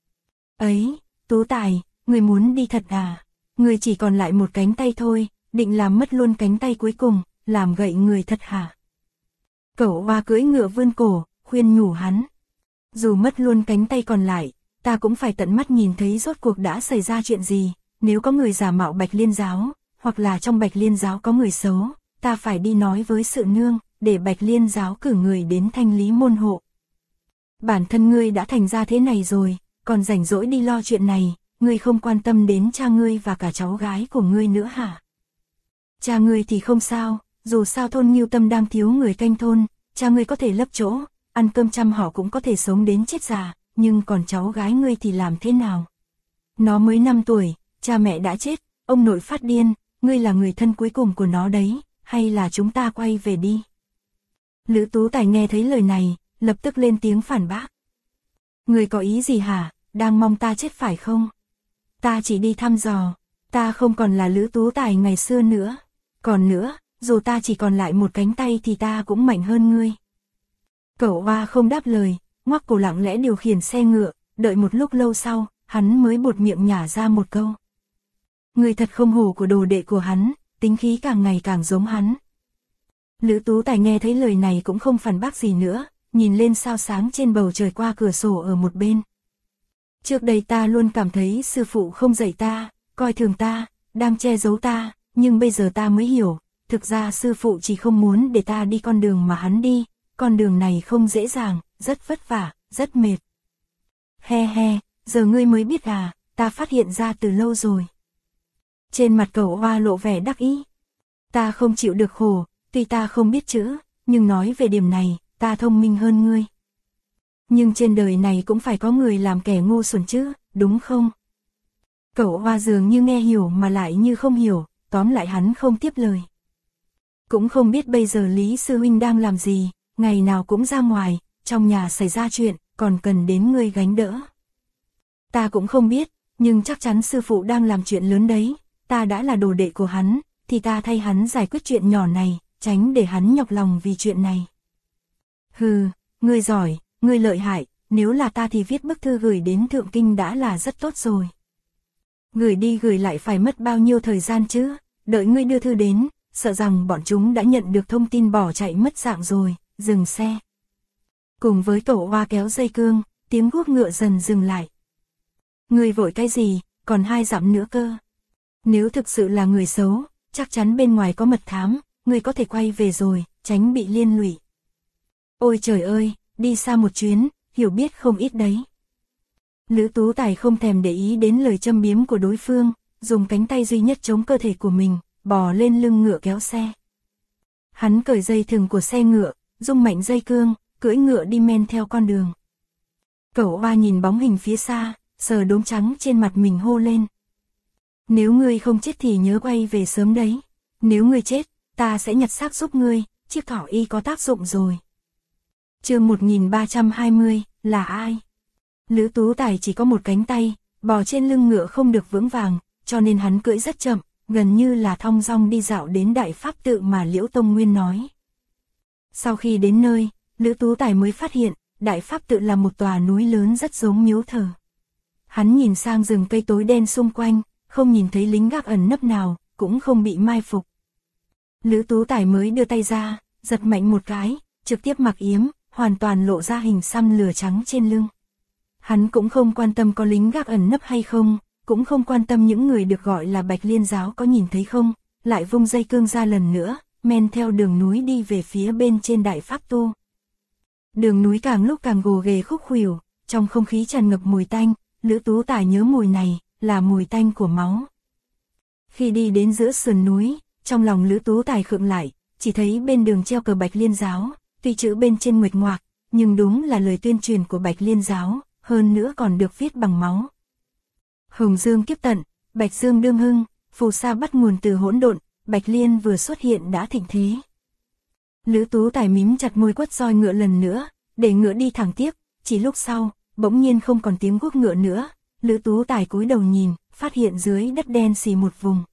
Ấy, Tú Tài, người muốn đi thật à? Người chỉ còn lại một cánh tay thôi, định làm mất luôn cánh tay cuối cùng, làm gậy người thật hả? Cẩu Hoa cưỡi ngựa vươn cổ, khuyên nhủ hắn. Dù mất luôn cánh tay còn lại, ta cũng phải tận mắt nhìn thấy rốt cuộc đã xảy ra chuyện gì, nếu có người giả mạo Bạch Liên giáo, hoặc là trong Bạch Liên giáo có người xấu, ta phải đi nói với sự nương, để Bạch Liên giáo cử người đến thanh lý môn hộ. Bản thân ngươi đã thành ra thế này rồi, còn rảnh rỗi đi lo chuyện này, ngươi không quan tâm đến cha ngươi và cả cháu gái của ngươi nữa hả? Cha ngươi thì không sao, dù sao thôn Ngưu Tâm đang thiếu người canh thôn, cha ngươi có thể lấp chỗ, ăn cơm chăm họ cũng có thể sống đến chết già, nhưng còn cháu gái ngươi thì làm thế nào? Nó mới 5 tuổi, cha mẹ đã chết, ông nội phát điên, ngươi là người thân cuối cùng của nó đấy, hay là chúng ta quay về đi? Lữ Tú Tài nghe thấy lời này, lập tức lên tiếng phản bác. Ngươi có ý gì hả, đang mong ta chết phải không? Ta chỉ đi thăm dò, ta không còn là Lữ Tú Tài ngày xưa nữa. Còn nữa, dù ta chỉ còn lại một cánh tay thì ta cũng mạnh hơn ngươi. Cẩu Oa không đáp lời, ngoắc cổ lặng lẽ điều khiển xe ngựa, đợi một lúc lâu sau, hắn mới buột miệng nhả ra một câu. Ngươi thật không hổ của đồ đệ của hắn, tính khí càng ngày càng giống hắn. Lữ Tú Tài nghe thấy lời này cũng không phản bác gì nữa, nhìn lên sao sáng trên bầu trời qua cửa sổ ở một bên. Trước đây ta luôn cảm thấy sư phụ không dạy ta, coi thường ta, đang che giấu ta, nhưng bây giờ ta mới hiểu, thực ra sư phụ chỉ không muốn để ta đi con đường mà hắn đi, con đường này không dễ dàng, rất vất vả, rất mệt. He he, giờ ngươi mới biết à, ta phát hiện ra từ lâu rồi. Trên mặt Cẩu Oa lộ vẻ đắc ý. Ta không chịu được khổ, tuy ta không biết chữ, nhưng nói về điểm này, ta thông minh hơn ngươi. Nhưng trên đời này cũng phải có người làm kẻ ngu xuẩn chứ, đúng không? Cẩu Oa dường như nghe hiểu mà lại như không hiểu, tóm lại hắn không tiếp lời. Cũng không biết bây giờ Lý sư huynh đang làm gì, ngày nào cũng ra ngoài, trong nhà xảy ra chuyện, còn cần đến ngươi gánh đỡ. Ta cũng không biết, nhưng chắc chắn sư phụ đang làm chuyện lớn đấy, ta đã là đồ đệ của hắn, thì ta thay hắn giải quyết chuyện nhỏ này, tránh để hắn nhọc lòng vì chuyện này. Hừ, ngươi giỏi, ngươi lợi hại, nếu là ta thì viết bức thư gửi đến Thượng Kinh đã là rất tốt rồi. Gửi đi gửi lại phải mất bao nhiêu thời gian chứ, đợi ngươi đưa thư đến, sợ rằng bọn chúng đã nhận được thông tin bỏ chạy mất dạng rồi, dừng xe. Cùng với Cẩu Oa kéo dây cương, tiếng guốc ngựa dần dừng lại. Ngươi vội cái gì, còn 2 dặm nữa cơ. Nếu thực sự là người xấu, chắc chắn bên ngoài có mật thám, ngươi có thể quay về rồi, tránh bị liên lụy. Ôi trời ơi, đi xa một chuyến, hiểu biết không ít đấy. Lữ Tú Tài không thèm để ý đến lời châm biếm của đối phương, dùng cánh tay duy nhất chống cơ thể của mình, bò lên lưng ngựa kéo xe. Hắn cởi dây thừng của xe ngựa, rung mạnh dây cương, cưỡi ngựa đi men theo con đường. Cẩu Oa nhìn bóng hình phía xa, sờ đốm trắng trên mặt mình hô lên. Nếu ngươi không chết thì nhớ quay về sớm đấy. Nếu ngươi chết, ta sẽ nhặt xác giúp ngươi, chiếc thỏ y có tác dụng rồi. Chương 1320, là ai? Lữ Tú Tài chỉ có một cánh tay, bò trên lưng ngựa không được vững vàng, cho nên hắn cưỡi rất chậm, gần như là thong dong đi dạo đến Đại Pháp Tự mà Liễu Tông Nguyên nói. Sau khi đến nơi, Lữ Tú Tài mới phát hiện, Đại Pháp Tự là một tòa núi lớn rất giống miếu thờ. Hắn nhìn sang rừng cây tối đen xung quanh, không nhìn thấy lính gác ẩn nấp nào, cũng không bị mai phục. Lữ Tú Tài mới đưa tay ra, giật mạnh một cái, trực tiếp mặc yếm, hoàn toàn lộ ra hình xăm lửa trắng trên lưng. Hắn cũng không quan tâm có lính gác ẩn nấp hay không, cũng không quan tâm những người được gọi là Bạch Liên giáo có nhìn thấy không, lại vung dây cương ra lần nữa, men theo đường núi đi về phía bên trên Đại Pháp Tu. Đường núi càng lúc càng gồ ghề khúc khuỷu, trong không khí tràn ngập mùi tanh, Lữ Tú Tài nhớ mùi này, là mùi tanh của máu. Khi đi đến giữa sườn núi, trong lòng Lữ Tú Tài khựng lại, chỉ thấy bên đường treo cờ Bạch Liên giáo, tuy chữ bên trên nguệch ngoạc, nhưng đúng là lời tuyên truyền của Bạch Liên giáo, hơn nữa còn được viết bằng máu. Hồng Dương kiếp tận, Bạch Dương đương hưng, phù sa bắt nguồn từ hỗn độn, Bạch Liên vừa xuất hiện đã thịnh thế. Lữ Tú Tài mím chặt môi quất roi ngựa lần nữa, để ngựa đi thẳng tiếp, chỉ lúc sau, bỗng nhiên không còn tiếng guốc ngựa nữa, Lữ Tú Tài cúi đầu nhìn, phát hiện dưới đất đen xì một vùng.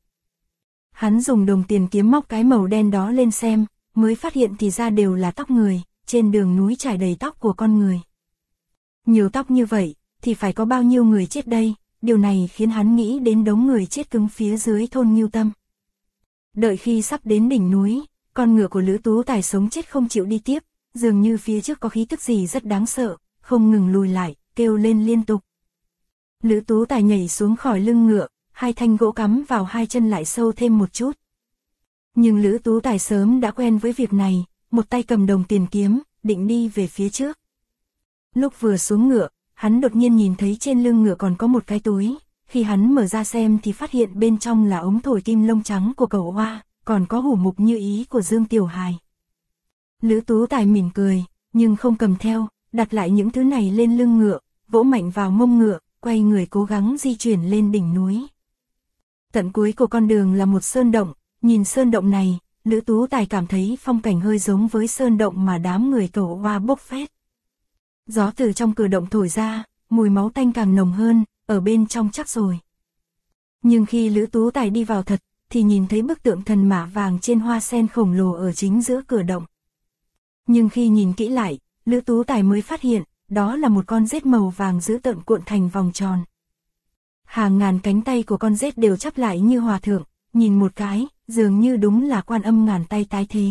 Hắn dùng đồng tiền kiếm móc cái màu đen đó lên xem, mới phát hiện thì ra đều là tóc người, trên đường núi trải đầy tóc của con người. Nhiều tóc như vậy, thì phải có bao nhiêu người chết đây, điều này khiến hắn nghĩ đến đống người chết cứng phía dưới thôn Ngưu Tâm. Đợi khi sắp đến đỉnh núi, con ngựa của Lữ Tú Tài sống chết không chịu đi tiếp, dường như phía trước có khí tức gì rất đáng sợ, không ngừng lùi lại, kêu lên liên tục. Lữ Tú Tài nhảy xuống khỏi lưng ngựa, 2 thanh gỗ cắm vào 2 chân lại sâu thêm một chút. Nhưng Lữ Tú Tài sớm đã quen với việc này, một tay cầm đồng tiền kiếm, định đi về phía trước. Lúc vừa xuống ngựa, hắn đột nhiên nhìn thấy trên lưng ngựa còn có một cái túi, khi hắn mở ra xem thì phát hiện bên trong là ống thổi kim lông trắng của Cẩu Hoa, còn có hủ mục như ý của Dương Tiểu Hài. Lữ Tú Tài mỉm cười, nhưng không cầm theo, đặt lại những thứ này lên lưng ngựa, vỗ mạnh vào mông ngựa, quay người cố gắng di chuyển lên đỉnh núi. Tận cuối của con đường là một sơn động, nhìn sơn động này, Lữ Tú Tài cảm thấy phong cảnh hơi giống với sơn động mà đám người Cẩu Hoa bốc phét. Gió từ trong cửa động thổi ra, mùi máu tanh càng nồng hơn, ở bên trong chắc rồi. Nhưng khi Lữ Tú Tài đi vào thật, thì nhìn thấy bức tượng thần mã vàng trên hoa sen khổng lồ ở chính giữa cửa động. Nhưng khi nhìn kỹ lại, Lữ Tú Tài mới phát hiện, đó là một con rết màu vàng dữ tợn cuộn thành vòng tròn. Hàng ngàn cánh tay của con rết đều chắp lại như hòa thượng, nhìn một cái, dường như đúng là Quan Âm ngàn tay tái thế.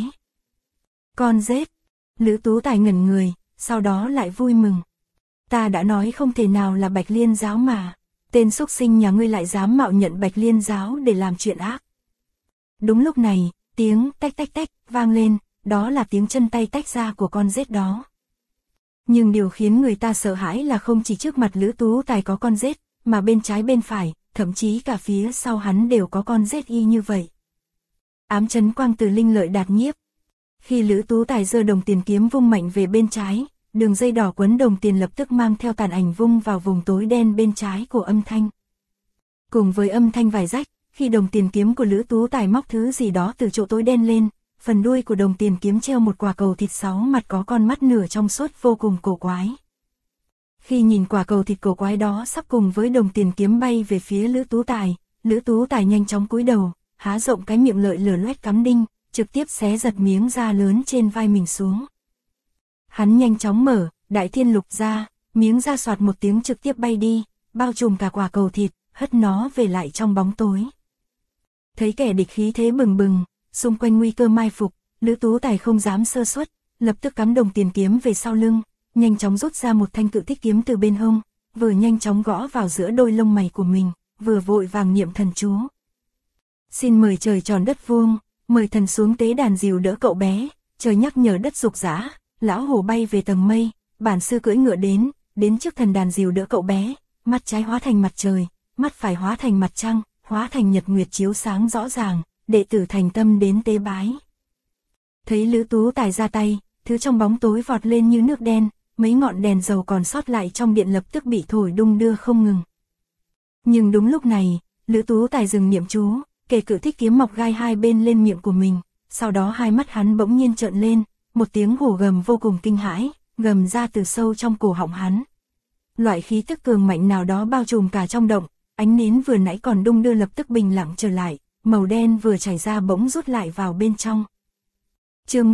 Con rết, Lữ Tú Tài ngẩn người, sau đó lại vui mừng. Ta đã nói không thể nào là Bạch Liên giáo mà, tên xúc sinh nhà ngươi lại dám mạo nhận Bạch Liên giáo để làm chuyện ác. Đúng lúc này, tiếng tách tách tách vang lên, đó là tiếng chân tay tách ra của con rết đó. Nhưng điều khiến người ta sợ hãi là không chỉ trước mặt Lữ Tú Tài có con rết, mà bên trái bên phải, thậm chí cả phía sau hắn đều có con rết y như vậy. Ám chấn quang từ linh lợi đạt nhiếp. Khi Lữ Tú Tài giơ đồng tiền kiếm vung mạnh về bên trái, đường dây đỏ quấn đồng tiền lập tức mang theo tàn ảnh vung vào vùng tối đen bên trái của âm thanh. Cùng với âm thanh vài rách, khi đồng tiền kiếm của Lữ Tú Tài móc thứ gì đó từ chỗ tối đen lên, phần đuôi của đồng tiền kiếm treo một quả cầu thịt 6 mặt có con mắt nửa trong suốt vô cùng cổ quái. Khi nhìn quả cầu thịt cổ quái đó sắp cùng với đồng tiền kiếm bay về phía Lữ Tú Tài nhanh chóng cúi đầu, há rộng cái miệng lợi lửa loét cắm đinh, trực tiếp xé giật miếng da lớn trên vai mình xuống. Hắn nhanh chóng mở, Đại Thiên Lục ra, miếng da soạt một tiếng trực tiếp bay đi, bao trùm cả quả cầu thịt, hất nó về lại trong bóng tối. Thấy kẻ địch khí thế bừng bừng, xung quanh nguy cơ mai phục, Lữ Tú Tài không dám sơ suất, lập tức cắm đồng tiền kiếm về sau lưng, nhanh chóng rút ra một thanh cự thích kiếm từ bên hông, vừa nhanh chóng gõ vào giữa đôi lông mày của mình, vừa vội vàng niệm thần chú. Xin mời trời tròn đất vuông, mời thần xuống tế đàn dìu đỡ cậu bé, trời nhắc nhở đất dục dã, lão hổ bay về tầng mây, bản sư cưỡi ngựa đến trước thần đàn dìu đỡ cậu bé, mắt trái hóa thành mặt trời, mắt phải hóa thành mặt trăng, hóa thành nhật nguyệt chiếu sáng rõ ràng, đệ tử thành tâm đến tế bái. Thấy Lữ Tú Tài ra tay, thứ trong bóng tối vọt lên như nước đen, mấy ngọn đèn dầu còn sót lại trong điện lập tức bị thổi đung đưa không ngừng. Nhưng đúng lúc này, Lữ Tú Tài dừng niệm chú, kề cự thích kiếm mọc gai hai bên lên miệng của mình, sau đó hai mắt hắn bỗng nhiên trợn lên, một tiếng hổ gầm vô cùng kinh hãi, gầm ra từ sâu trong cổ họng hắn. Loại khí tức cường mạnh nào đó bao trùm cả trong động, ánh nến vừa nãy còn đung đưa lập tức bình lặng trở lại, màu đen vừa chảy ra bỗng rút lại vào bên trong. Chương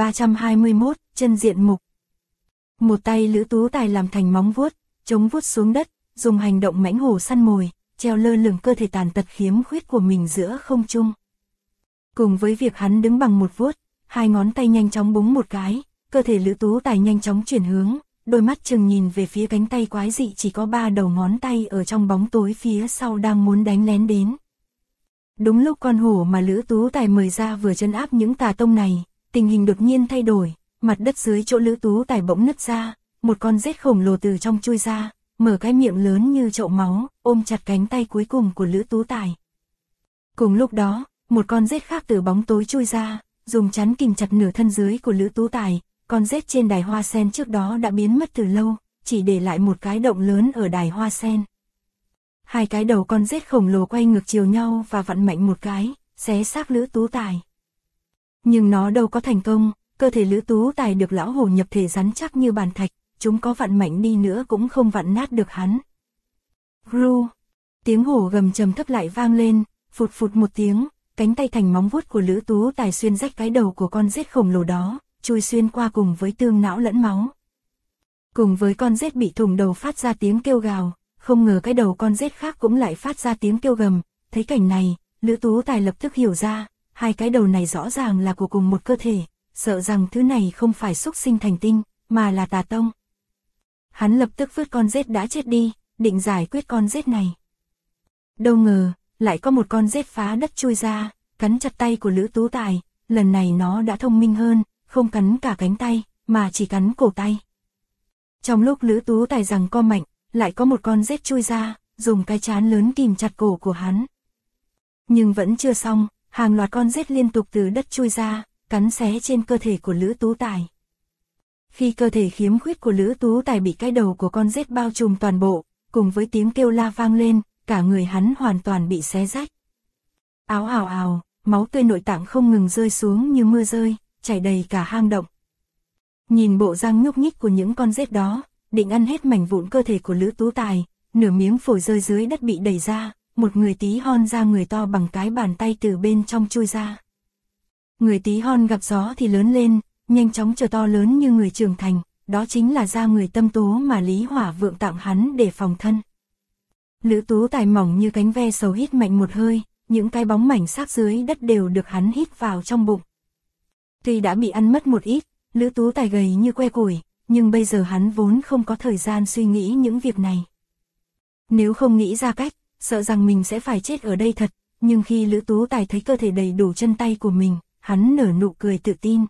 1321, chân diện mục. Một tay Lữ Tú Tài làm thành móng vuốt, chống vuốt xuống đất, dùng hành động mãnh hổ săn mồi, treo lơ lửng cơ thể tàn tật khiếm khuyết của mình giữa không trung. Cùng với việc hắn đứng bằng một vuốt, hai ngón tay nhanh chóng búng một cái, cơ thể Lữ Tú Tài nhanh chóng chuyển hướng, đôi mắt chừng nhìn về phía cánh tay quái dị chỉ có 3 đầu ngón tay ở trong bóng tối phía sau đang muốn đánh lén đến. Đúng lúc con hổ mà Lữ Tú Tài mời ra vừa trấn áp những tà tông này, tình hình đột nhiên thay đổi, mặt đất dưới chỗ Lữ Tú Tài bỗng nứt ra, một con rết khổng lồ từ trong chui ra, mở cái miệng lớn như chậu máu, ôm chặt cánh tay cuối cùng của Lữ Tú Tài. Cùng lúc đó, một con rết khác từ bóng tối chui ra, dùng chắn kìm chặt nửa thân dưới của Lữ Tú Tài, con rết trên đài hoa sen trước đó đã biến mất từ lâu, chỉ để lại một cái động lớn ở đài hoa sen. Hai cái đầu con rết khổng lồ quay ngược chiều nhau và vặn mạnh một cái, xé xác Lữ Tú Tài. Nhưng nó đâu có thành công, cơ thể Lữ Tú Tài được lão hổ nhập thể rắn chắc như bàn thạch, chúng có vặn mạnh đi nữa cũng không vặn nát được hắn. Ru, tiếng hổ gầm trầm thấp lại vang lên, phụt phụt một tiếng, cánh tay thành móng vuốt của Lữ Tú Tài xuyên rách cái đầu của con rết khổng lồ đó, chui xuyên qua cùng với tương não lẫn máu. Cùng với con rết bị thủng đầu phát ra tiếng kêu gào, không ngờ cái đầu con rết khác cũng lại phát ra tiếng kêu gầm, thấy cảnh này, Lữ Tú Tài lập tức hiểu ra, hai cái đầu này rõ ràng là của cùng một cơ thể, sợ rằng thứ này không phải xúc sinh thành tinh, mà là tà tông. Hắn lập tức vứt con rết đã chết đi, định giải quyết con rết này. Đâu ngờ, lại có một con rết phá đất chui ra, cắn chặt tay của Lữ Tú Tài, lần này nó đã thông minh hơn, không cắn cả cánh tay, mà chỉ cắn cổ tay. Trong lúc Lữ Tú Tài giằng co mạnh, lại có một con rết chui ra, dùng cái trán lớn kìm chặt cổ của hắn. Nhưng vẫn chưa xong, hàng loạt con rết liên tục từ đất chui ra, cắn xé trên cơ thể của Lữ Tú Tài. Khi cơ thể khiếm khuyết của Lữ Tú Tài bị cái đầu của con rết bao trùm toàn bộ, cùng với tiếng kêu la vang lên, cả người hắn hoàn toàn bị xé rách. Áo ào ào, máu tươi nội tạng không ngừng rơi xuống như mưa rơi, chảy đầy cả hang động. Nhìn bộ răng nhúc nhích của những con rết đó, định ăn hết mảnh vụn cơ thể của Lữ Tú Tài, nửa miếng phổi rơi dưới đất bị đẩy ra, một người tí hon ra người to bằng cái bàn tay từ bên trong chui ra. Người tí hon gặp gió thì lớn lên, nhanh chóng trở to lớn như người trưởng thành, đó chính là da người tâm tố mà Lý Hỏa Vượng tặng hắn để phòng thân. Lữ Tú Tài mỏng như cánh ve sầu hít mạnh một hơi, những cái bóng mảnh xác dưới đất đều được hắn hít vào trong bụng. Tuy đã bị ăn mất một ít, Lữ Tú Tài gầy như que củi, nhưng bây giờ hắn vốn không có thời gian suy nghĩ những việc này. Nếu không nghĩ ra cách, sợ rằng mình sẽ phải chết ở đây thật, nhưng khi Lữ Tú Tài thấy cơ thể đầy đủ chân tay của mình, hắn nở nụ cười tự tin.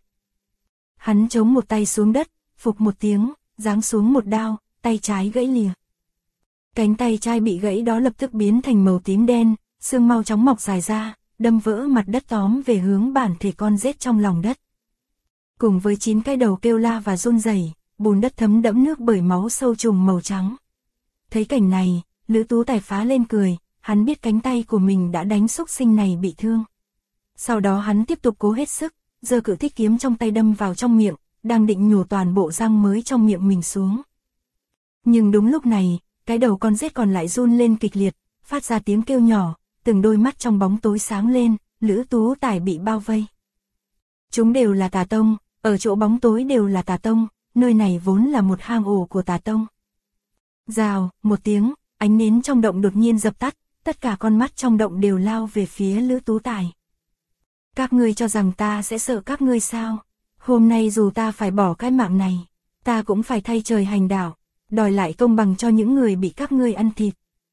Hắn chống một tay xuống đất, phục một tiếng, giáng xuống một đao, tay trái gãy lìa. Cánh tay trái bị gãy đó lập tức biến thành màu tím đen, xương mau chóng mọc dài ra, đâm vỡ mặt đất tóm về hướng bản thể con rết trong lòng đất. Cùng với 9 cái đầu kêu la và run rẩy, bùn đất thấm đẫm nước bởi máu sâu trùng màu trắng. Thấy cảnh này, Lữ Tú Tài phá lên cười, hắn biết cánh tay của mình đã đánh xúc sinh này bị thương. Sau đó hắn tiếp tục cố hết sức, giơ cự thích kiếm trong tay đâm vào trong miệng, đang định nhổ toàn bộ răng mới trong miệng mình xuống. Nhưng đúng lúc này, cái đầu con rết còn lại run lên kịch liệt, phát ra tiếng kêu nhỏ, từng đôi mắt trong bóng tối sáng lên, Lữ Tú Tài bị bao vây. Chúng đều là tà tông, ở chỗ bóng tối đều là tà tông, nơi này vốn là một hang ổ của tà tông. Rào, một tiếng, ánh nến trong động đột nhiên dập tắt, tất cả con mắt trong động đều lao về phía Lữ Tú Tài. Các ngươi cho rằng ta sẽ sợ các ngươi sao? Hôm nay dù ta phải bỏ cái mạng này, ta cũng phải thay trời hành đạo, đòi lại công bằng cho những người bị các ngươi ăn thịt.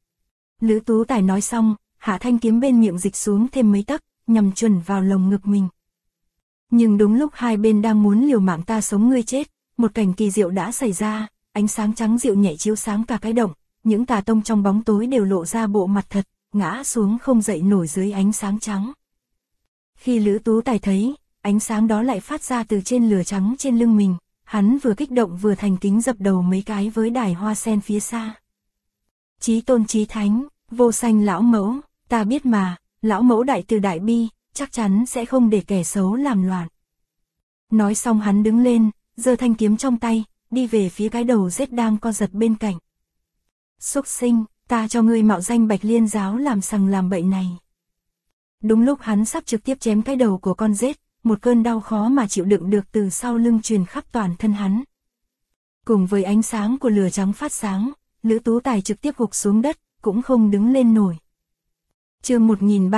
Lữ Tú Tài nói xong, hạ thanh kiếm bên miệng dịch xuống thêm mấy tấc, nhằm chuẩn vào lồng ngực mình. Nhưng đúng lúc hai bên đang muốn liều mạng ta sống ngươi chết, một cảnh kỳ diệu đã xảy ra, ánh sáng trắng dịu nhẹ chiếu sáng cả cái động, những tà tông trong bóng tối đều lộ ra bộ mặt thật, ngã xuống không dậy nổi dưới ánh sáng trắng. Khi Lữ Tú Tài thấy, ánh sáng đó lại phát ra từ trên lửa trắng trên lưng mình, hắn vừa kích động vừa thành kính dập đầu mấy cái với đài hoa sen phía xa. Chí tôn chí thánh, vô sanh lão mẫu, ta biết mà, lão mẫu đại từ đại bi, chắc chắn sẽ không để kẻ xấu làm loạn. Nói xong hắn đứng lên, giơ thanh kiếm trong tay, đi về phía cái đầu rết đang co giật bên cạnh. Xúc sinh, ta cho ngươi mạo danh Bạch Liên giáo làm sằng làm bậy này. Đúng lúc hắn sắp trực tiếp chém cái đầu của con rết, một cơn đau khó mà chịu đựng được từ sau lưng truyền khắp toàn thân hắn. Cùng với ánh sáng của lửa trắng phát sáng, Lữ Tú Tài trực tiếp gục xuống đất, cũng không đứng lên nổi. Chương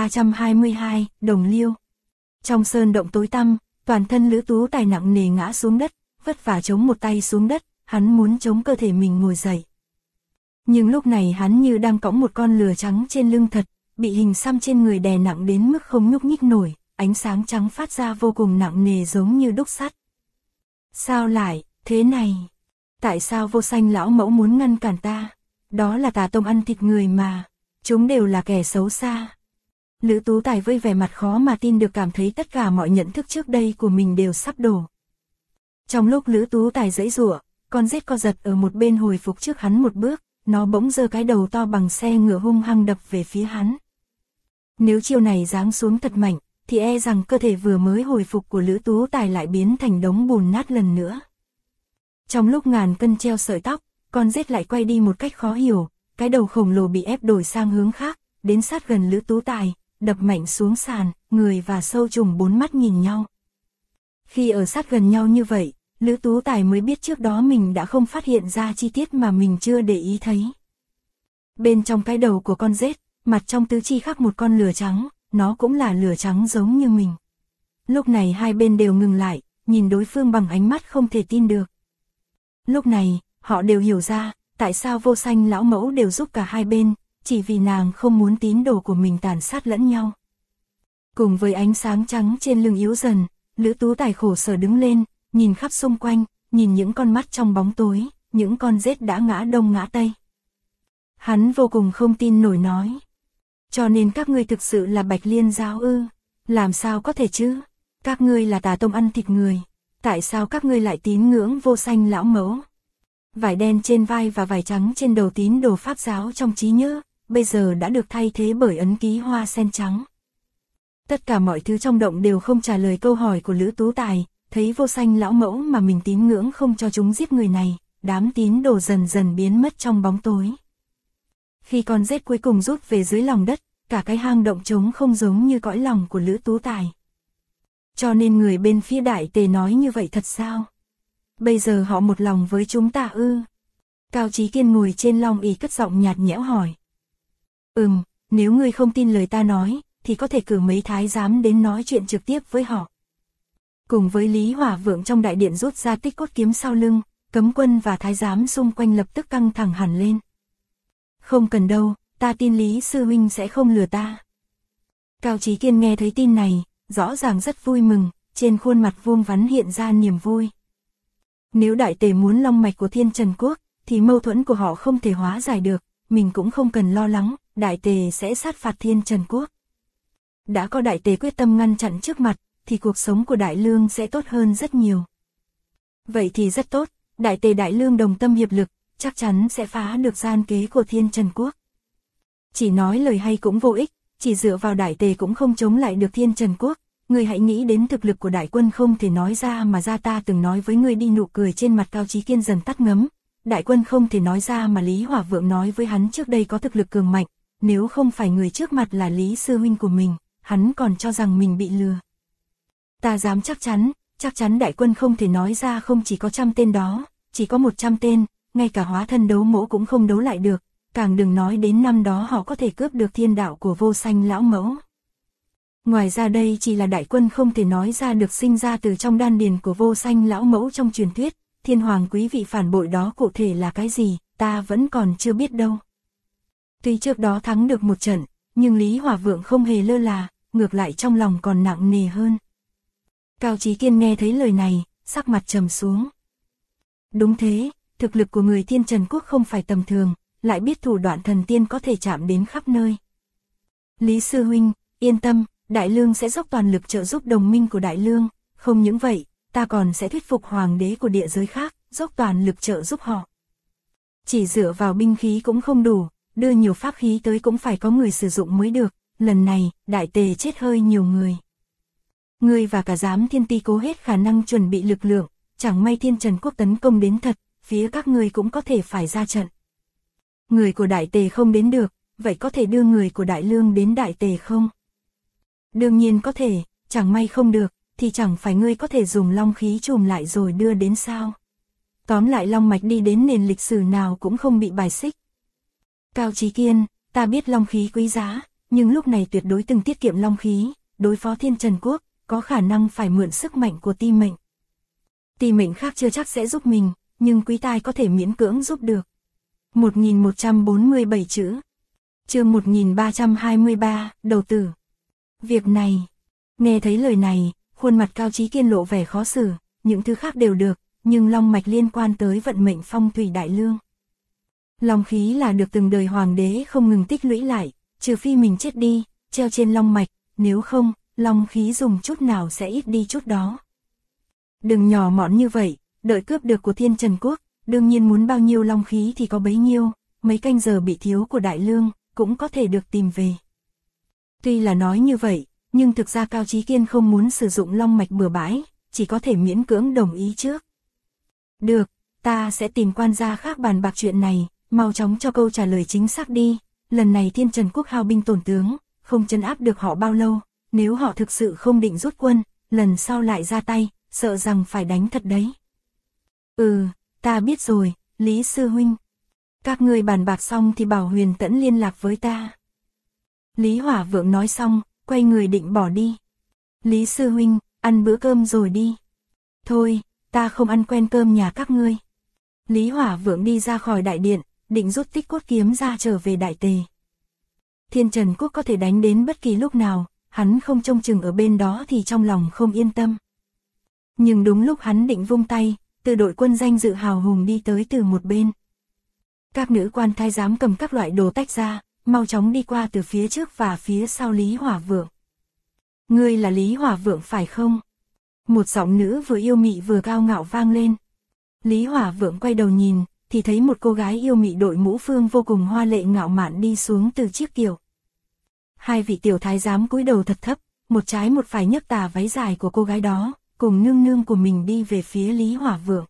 1322, Đồng Liêu. Trong sơn động tối tăm, toàn thân Lữ Tú Tài nặng nề ngã xuống đất, vất vả chống một tay xuống đất, hắn muốn chống cơ thể mình ngồi dậy. Nhưng lúc này hắn như đang cõng một con lừa trắng trên lưng thật, bị hình xăm trên người đè nặng đến mức không nhúc nhích nổi, ánh sáng trắng phát ra vô cùng nặng nề giống như đúc sắt. Sao lại, thế này? Tại sao vô sanh lão mẫu muốn ngăn cản ta? Đó là tà tông ăn thịt người mà, chúng đều là kẻ xấu xa. Lữ Tú Tài với vẻ mặt khó mà tin được cảm thấy tất cả mọi nhận thức trước đây của mình đều sắp đổ. Trong lúc Lữ Tú Tài giãy giụa, con rết co giật ở một bên hồi phục trước hắn một bước, nó bỗng giơ cái đầu to bằng xe ngựa hung hăng đập về phía hắn. Nếu chiêu này giáng xuống thật mạnh, thì e rằng cơ thể vừa mới hồi phục của Lữ Tú Tài lại biến thành đống bùn nát lần nữa. Trong lúc ngàn cân treo sợi tóc, con rết lại quay đi một cách khó hiểu, cái đầu khổng lồ bị ép đổi sang hướng khác, đến sát gần Lữ Tú Tài, đập mạnh xuống sàn, người và sâu trùng bốn mắt nhìn nhau. Khi ở sát gần nhau như vậy, Lữ Tú Tài mới biết trước đó mình đã không phát hiện ra chi tiết mà mình chưa để ý thấy. Bên trong cái đầu của con rết, mặt trong tứ chi khắc một con lửa trắng, nó cũng là lửa trắng giống như mình. Lúc này hai bên đều ngừng lại, nhìn đối phương bằng ánh mắt không thể tin được. Lúc này, họ đều hiểu ra, tại sao vô sanh lão mẫu đều giúp cả hai bên, chỉ vì nàng không muốn tín đồ của mình tàn sát lẫn nhau. Cùng với ánh sáng trắng trên lưng yếu dần, Lữ Tú Tài khổ sở đứng lên, nhìn khắp xung quanh, nhìn những con mắt trong bóng tối, những con rết đã ngã đông ngã tây. Hắn vô cùng không tin nổi nói. Cho nên các ngươi thực sự là Bạch Liên giáo ư? Làm sao có thể chứ? Các ngươi là tà tông ăn thịt người. Tại sao các ngươi lại tín ngưỡng Vô Sanh lão mẫu? Vải đen trên vai và vải trắng trên đầu tín đồ Pháp giáo trong trí nhớ, bây giờ đã được thay thế bởi ấn ký hoa sen trắng. Tất cả mọi thứ trong động đều không trả lời câu hỏi của Lữ Tú Tài, thấy Vô Sanh lão mẫu mà mình tín ngưỡng không cho chúng giết người này, đám tín đồ dần dần biến mất trong bóng tối. Khi con rết cuối cùng rút về dưới lòng đất, cả cái hang động trống không giống như cõi lòng của Lữ Tú Tài. Cho nên người bên phía Đại Tề nói như vậy thật sao? Bây giờ họ một lòng với chúng ta ư? Cao Chí Kiên ngồi trên long ỷ cất giọng nhạt nhẽo hỏi. Nếu ngươi không tin lời ta nói, thì có thể cử mấy thái giám đến nói chuyện trực tiếp với họ. Cùng với Lý Hỏa Vượng trong đại điện rút ra tích cốt kiếm sau lưng, cấm quân và thái giám xung quanh lập tức căng thẳng hẳn lên. Không cần đâu, ta tin Lý sư huynh sẽ không lừa ta. Cao Chí Kiên nghe thấy tin này, rõ ràng rất vui mừng, trên khuôn mặt vuông vắn hiện ra niềm vui. Nếu Đại Tề muốn long mạch của Thiên Trần Quốc, thì mâu thuẫn của họ không thể hóa giải được, mình cũng không cần lo lắng, Đại Tề sẽ sát phạt Thiên Trần Quốc. Đã có Đại Tề quyết tâm ngăn chặn trước mặt, thì cuộc sống của Đại Lương sẽ tốt hơn rất nhiều. Vậy thì rất tốt, Đại Tề Đại Lương đồng tâm hiệp lực, chắc chắn sẽ phá được gian kế của Thiên Trần Quốc. Chỉ nói lời hay cũng vô ích, chỉ dựa vào Đại Tề cũng không chống lại được Thiên Trần Quốc. Ngươi hãy nghĩ đến thực lực của đại quân không thể nói ra mà ra, ta từng nói với ngươi đi. Nụ cười trên mặt Cao Chí Kiên dần tắt ngấm. Đại quân không thể nói ra mà Lý Hỏa Vượng nói với hắn trước đây có thực lực cường mạnh, nếu không phải người trước mặt là Lý sư huynh của mình, hắn còn cho rằng mình bị lừa. Ta dám chắc chắn đại quân không thể nói ra không chỉ có 100 tên đó, chỉ có 100 tên, ngay cả hóa thân đấu mẫu cũng không đấu lại được, càng đừng nói đến năm đó họ có thể cướp được thiên đạo của Vô Sanh lão mẫu. Ngoài ra đây chỉ là đại quân không thể nói ra được sinh ra từ trong đan điền của Vô Sanh lão mẫu trong truyền thuyết, Thiên Hoàng quý vị phản bội đó cụ thể là cái gì, ta vẫn còn chưa biết đâu. Tuy trước đó thắng được một trận, nhưng Lý Hỏa Vượng không hề lơ là, ngược lại trong lòng còn nặng nề hơn. Cao Chí Kiên nghe thấy lời này, sắc mặt trầm xuống. Đúng thế, thực lực của người Thiên Trần Quốc không phải tầm thường, lại biết thủ đoạn thần tiên có thể chạm đến khắp nơi. Lý sư huynh, yên tâm, Đại Lương sẽ dốc toàn lực trợ giúp đồng minh của Đại Lương, không những vậy, ta còn sẽ thuyết phục hoàng đế của địa giới khác, dốc toàn lực trợ giúp họ. Chỉ dựa vào binh khí cũng không đủ, đưa nhiều pháp khí tới cũng phải có người sử dụng mới được, lần này, Đại Tề chết hơi nhiều người. Ngươi và cả giám Thiên Ti cố hết khả năng chuẩn bị lực lượng, chẳng may Thiên Trần Quốc tấn công đến thật, phía các ngươi cũng có thể phải ra trận. Người của Đại Tề không đến được, vậy có thể đưa người của Đại Lương đến Đại Tề không? Đương nhiên có thể, chẳng may không được, thì chẳng phải ngươi có thể dùng long khí trùm lại rồi đưa đến sao? Tóm lại long mạch đi đến nền lịch sử nào cũng không bị bài xích. Cao Chí Kiên, ta biết long khí quý giá, nhưng lúc này tuyệt đối từng tiết kiệm long khí, đối phó Thiên Trần Quốc, có khả năng phải mượn sức mạnh của ti mệnh. Ti mệnh khác chưa chắc sẽ giúp mình, nhưng quý tai có thể miễn cưỡng giúp được. 1147 chữ. Chương 1323, đầu tử. Việc này. Nghe thấy lời này, khuôn mặt Cao Chí Kiên lộ vẻ khó xử, những thứ khác đều được, nhưng long mạch liên quan tới vận mệnh phong thủy Đại Lương. Long khí là được từng đời hoàng đế không ngừng tích lũy lại, trừ phi mình chết đi, treo trên long mạch, nếu không, long khí dùng chút nào sẽ ít đi chút đó. Đừng nhỏ mọn như vậy, đợi cướp được của Thiên Trần Quốc, đương nhiên muốn bao nhiêu long khí thì có bấy nhiêu, mấy canh giờ bị thiếu của Đại Lương, cũng có thể được tìm về. Tuy là nói như vậy, nhưng thực ra Cao Chí Kiên không muốn sử dụng long mạch bừa bãi, chỉ có thể miễn cưỡng đồng ý trước. Được, ta sẽ tìm quan gia khác bàn bạc chuyện này, mau chóng cho câu trả lời chính xác đi, lần này Thiên Trần Quốc hao binh tổn tướng, không trấn áp được họ bao lâu, nếu họ thực sự không định rút quân, lần sau lại ra tay, sợ rằng phải đánh thật đấy. Ta biết rồi, Lý sư huynh. Các ngươi bàn bạc xong thì bảo Huyền Tẫn liên lạc với ta. Lý Hỏa Vượng nói xong, quay người định bỏ đi. Lý sư huynh, ăn bữa cơm rồi đi. Thôi, ta không ăn quen cơm nhà các ngươi. Lý Hỏa Vượng đi ra khỏi đại điện, định rút tích cốt kiếm ra trở về Đại Tề. Thiên Trần Quốc có thể đánh đến bất kỳ lúc nào, hắn không trông chừng ở bên đó thì trong lòng không yên tâm. Nhưng đúng lúc hắn định vung tay, từ đội quân danh dự hào hùng đi tới từ một bên. Các nữ quan thái giám cầm các loại đồ tách ra, mau chóng đi qua từ phía trước và phía sau Lý Hỏa Vượng. Ngươi là Lý Hỏa Vượng phải không? Một giọng nữ vừa yêu mị vừa cao ngạo vang lên. Lý Hỏa Vượng quay đầu nhìn, thì thấy một cô gái yêu mị đội mũ phương vô cùng hoa lệ ngạo mạn đi xuống từ chiếc kiệu. Hai vị tiểu thái giám cúi đầu thật thấp, một trái một phải nhấc tà váy dài của cô gái đó, cùng nương nương của mình đi về phía Lý Hỏa Vượng.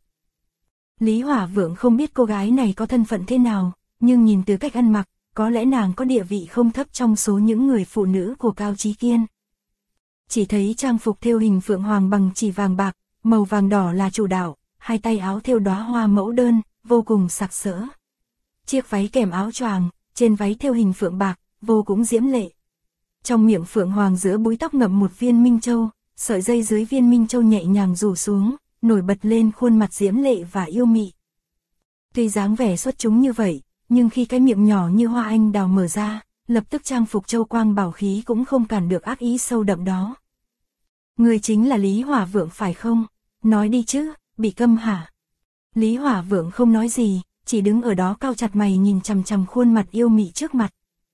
Lý Hỏa Vượng không biết cô gái này có thân phận thế nào, nhưng nhìn từ cách ăn mặc, có lẽ nàng có địa vị không thấp trong số những người phụ nữ của Cao Chí Kiên. Chỉ thấy trang phục thêu hình phượng hoàng bằng chỉ vàng bạc, màu vàng đỏ là chủ đạo, hai tay áo thêu đóa hoa mẫu đơn, vô cùng sặc sỡ. Chiếc váy kèm áo choàng, trên váy thêu hình phượng bạc, vô cùng diễm lệ. Trong miệng phượng hoàng giữa búi tóc ngậm một viên minh châu, sợi dây dưới viên minh châu nhẹ nhàng rủ xuống, nổi bật lên khuôn mặt diễm lệ và yêu mị. Tuy dáng vẻ xuất chúng như vậy, nhưng khi cái miệng nhỏ như hoa anh đào mở ra, lập tức trang phục châu quang bảo khí cũng không cản được ác ý sâu đậm đó. Người chính là Lý Hỏa Vượng phải không? Nói đi chứ, bị câm hả? Lý Hỏa Vượng không nói gì, chỉ đứng ở đó cau chặt mày nhìn chằm chằm khuôn mặt yêu mị trước mặt.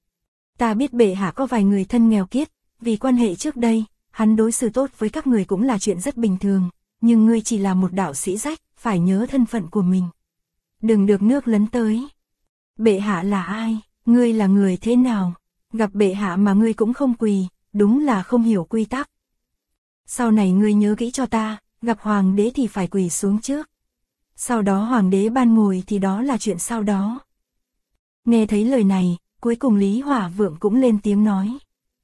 Ta biết bệ hạ có vài người thân nghèo kiết, vì quan hệ trước đây, hắn đối xử tốt với các người cũng là chuyện rất bình thường, nhưng ngươi chỉ là một đạo sĩ rách, phải nhớ thân phận của mình. Đừng được nước lấn tới. Bệ hạ là ai? Ngươi là người thế nào? Gặp bệ hạ mà ngươi cũng không quỳ, đúng là không hiểu quy tắc. Sau này ngươi nhớ kỹ cho ta, gặp hoàng đế thì phải quỳ xuống trước. Sau đó hoàng đế ban ngồi thì đó là chuyện sau đó. Nghe thấy lời này, cuối cùng Lý Hỏa Vượng cũng lên tiếng nói.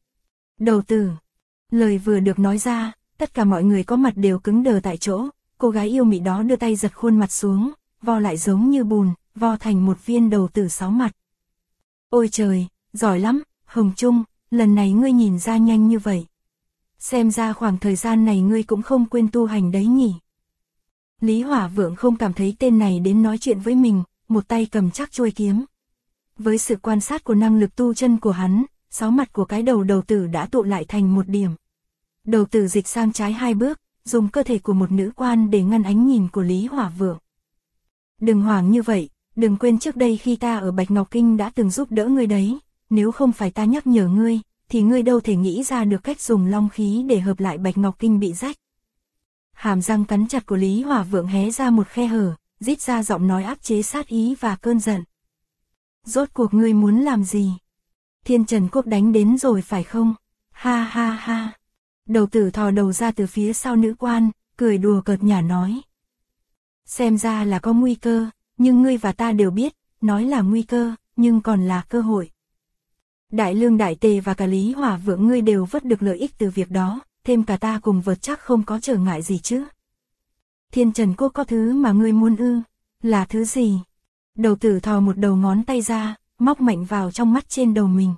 Đầu tử. Lời vừa được nói ra, tất cả mọi người có mặt đều cứng đờ tại chỗ, cô gái yêu mị đó đưa tay giật khuôn mặt xuống, vo lại giống như bùn, vo thành một viên đầu tử 6 mặt. Ôi trời, giỏi lắm, Hồng Trung, lần này ngươi nhìn ra nhanh như vậy. Xem ra khoảng thời gian này ngươi cũng không quên tu hành đấy nhỉ. Lý Hỏa Vượng không cảm thấy tên này đến nói chuyện với mình, một tay cầm chắc chuôi kiếm. Với sự quan sát của năng lực tu chân của hắn, 6 mặt của cái đầu tử đã tụ lại thành một điểm. Đầu tử dịch sang trái 2 bước, dùng cơ thể của một nữ quan để ngăn ánh nhìn của Lý Hỏa Vượng. Đừng hoảng như vậy, đừng quên trước đây khi ta ở Bạch Ngọc Kinh đã từng giúp đỡ ngươi đấy, nếu không phải ta nhắc nhở ngươi, thì ngươi đâu thể nghĩ ra được cách dùng long khí để hợp lại Bạch Ngọc Kinh bị rách. Hàm răng cắn chặt của Lý Hỏa Vượng hé ra một khe hở, rít ra giọng nói áp chế sát ý và cơn giận. Rốt cuộc ngươi muốn làm gì? Thiên Trần Quốc đánh đến rồi phải không? Ha ha ha. Đầu tử thò đầu ra từ phía sau nữ quan, cười đùa cợt nhả nói. Xem ra là có nguy cơ, nhưng ngươi và ta đều biết, nói là nguy cơ, nhưng còn là cơ hội. Đại Lương Đại Tề và cả Lý Hỏa Vượng ngươi đều vớt được lợi ích từ việc đó, thêm cả ta cùng vượt chắc không có trở ngại gì chứ. Thiên Trần Quốc có thứ mà ngươi muốn ư, là thứ gì? Đầu tử thò một đầu ngón tay ra, móc mạnh vào trong mắt trên đầu mình.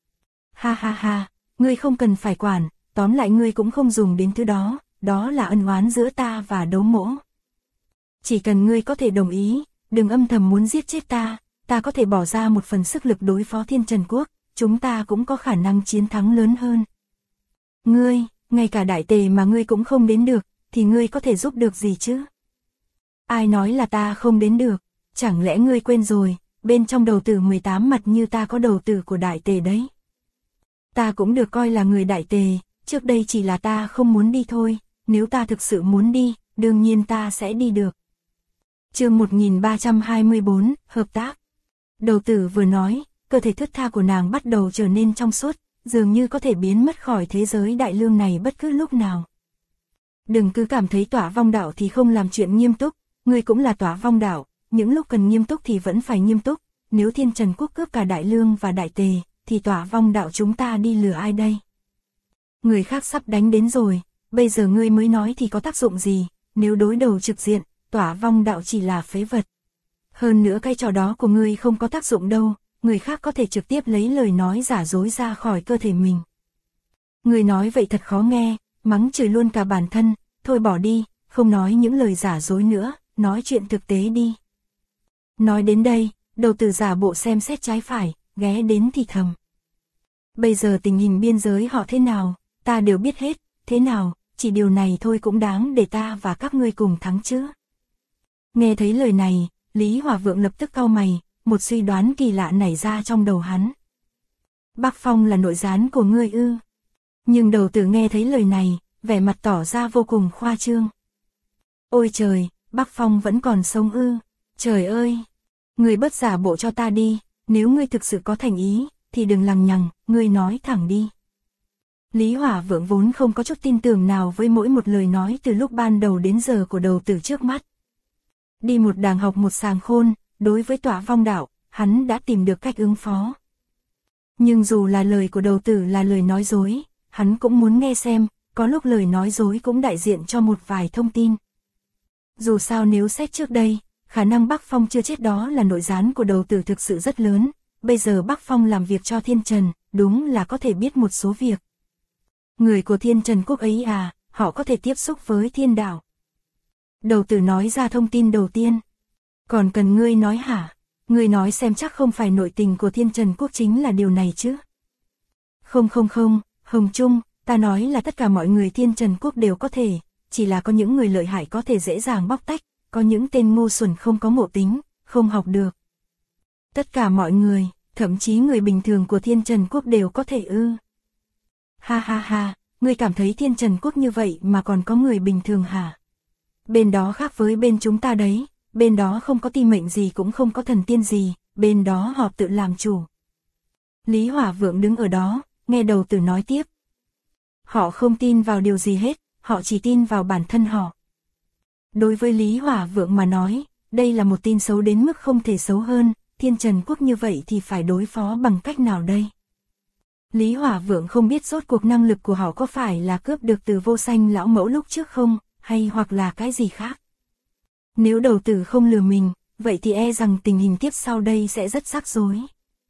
Ha ha ha, ngươi không cần phải quản, tóm lại ngươi cũng không dùng đến thứ đó, đó là ân oán giữa ta và Đấu Mỗ. Chỉ cần ngươi có thể đồng ý, đừng âm thầm muốn giết chết ta có thể bỏ ra một phần sức lực đối phó Thiên Trần Quốc, chúng ta cũng có khả năng chiến thắng lớn hơn. Ngươi, ngay cả Đại Tề mà ngươi cũng không đến được, thì ngươi có thể giúp được gì chứ? Ai nói là ta không đến được, chẳng lẽ ngươi quên rồi, bên trong đầu tử 18 mặt như ta có đầu tử của Đại Tề đấy. Ta cũng được coi là người Đại Tề, trước đây chỉ là ta không muốn đi thôi, nếu ta thực sự muốn đi, đương nhiên ta sẽ đi được. Chương 1324, hợp tác. Đầu tử vừa nói, cơ thể thướt tha của nàng bắt đầu trở nên trong suốt, dường như có thể biến mất khỏi thế giới Đại Lương này bất cứ lúc nào. Đừng cứ cảm thấy Tỏa Vong Đạo thì không làm chuyện nghiêm túc, ngươi cũng là Tỏa Vong Đạo, những lúc cần nghiêm túc thì vẫn phải nghiêm túc, nếu Thiên Trần Quốc cướp cả Đại Lương và Đại Tề, thì Tỏa Vong Đạo chúng ta đi lừa ai đây? Người khác sắp đánh đến rồi, bây giờ ngươi mới nói thì có tác dụng gì, nếu đối đầu trực diện, Tỏa Vong Đạo chỉ là phế vật. Hơn nữa cái trò đó của ngươi không có tác dụng đâu, người khác có thể trực tiếp lấy lời nói giả dối ra khỏi cơ thể mình. Ngươi nói vậy thật khó nghe, mắng chửi luôn cả bản thân, thôi bỏ đi, không nói những lời giả dối nữa, nói chuyện thực tế đi. Nói đến đây, đầu tử giả bộ xem xét trái phải, ghé đến thì thầm. Bây giờ tình hình biên giới họ thế nào, ta đều biết hết, thế nào, chỉ điều này thôi cũng đáng để ta và các ngươi cùng thắng chứ. Nghe thấy lời này, Lý Hỏa Vượng lập tức cau mày, một suy đoán kỳ lạ nảy ra trong đầu hắn. Bắc Phong là nội gián của ngươi ư? Nhưng đầu tử nghe thấy lời này, vẻ mặt tỏ ra vô cùng khoa trương. Ôi trời, Bắc Phong vẫn còn sống ư? Trời ơi! Ngươi bớt giả bộ cho ta đi, nếu ngươi thực sự có thành ý, thì đừng lằng nhằng, ngươi nói thẳng đi. Lý Hỏa Vượng vốn không có chút tin tưởng nào với mỗi một lời nói từ lúc ban đầu đến giờ của đầu tử trước mắt. Đi một đàng học một sàng khôn, đối với Tỏa Vong đạo, hắn đã tìm được cách ứng phó. Nhưng dù là lời của đầu tử là lời nói dối, hắn cũng muốn nghe xem, có lúc lời nói dối cũng đại diện cho một vài thông tin. Dù sao nếu xét trước đây, khả năng Bắc Phong chưa chết đó là nội gián của đầu tử thực sự rất lớn, bây giờ Bắc Phong làm việc cho Thiên Trần, đúng là có thể biết một số việc. Người của Thiên Trần Quốc ấy à, họ có thể tiếp xúc với thiên đạo. Đầu tử nói ra thông tin đầu tiên. Còn cần ngươi nói hả? Ngươi nói xem chắc không phải nội tình của Thiên Trần Quốc chính là điều này chứ? Không, Hồng Trung, ta nói là tất cả mọi người Thiên Trần Quốc đều có thể, chỉ là có những người lợi hại có thể dễ dàng bóc tách, có những tên ngu xuẩn không có ngộ tính, không học được. Tất cả mọi người, thậm chí người bình thường của Thiên Trần Quốc đều có thể ư? Ha, ngươi cảm thấy Thiên Trần Quốc như vậy mà còn có người bình thường hả? Bên đó khác với bên chúng ta đấy, bên đó không có ti mệnh gì cũng không có thần tiên gì, bên đó họ tự làm chủ. Lý Hỏa Vượng đứng ở đó, nghe đầu tử nói tiếp. Họ không tin vào điều gì hết, họ chỉ tin vào bản thân họ. Đối với Lý Hỏa Vượng mà nói, đây là một tin xấu đến mức không thể xấu hơn, Thiên Trần Quốc như vậy thì phải đối phó bằng cách nào đây? Lý Hỏa Vượng không biết rốt cuộc năng lực của họ có phải là cướp được từ Vô Sanh lão mẫu lúc trước không, hay hoặc là cái gì khác. Nếu đầu tử không lừa mình, vậy thì e rằng tình hình tiếp sau đây sẽ rất rắc rối.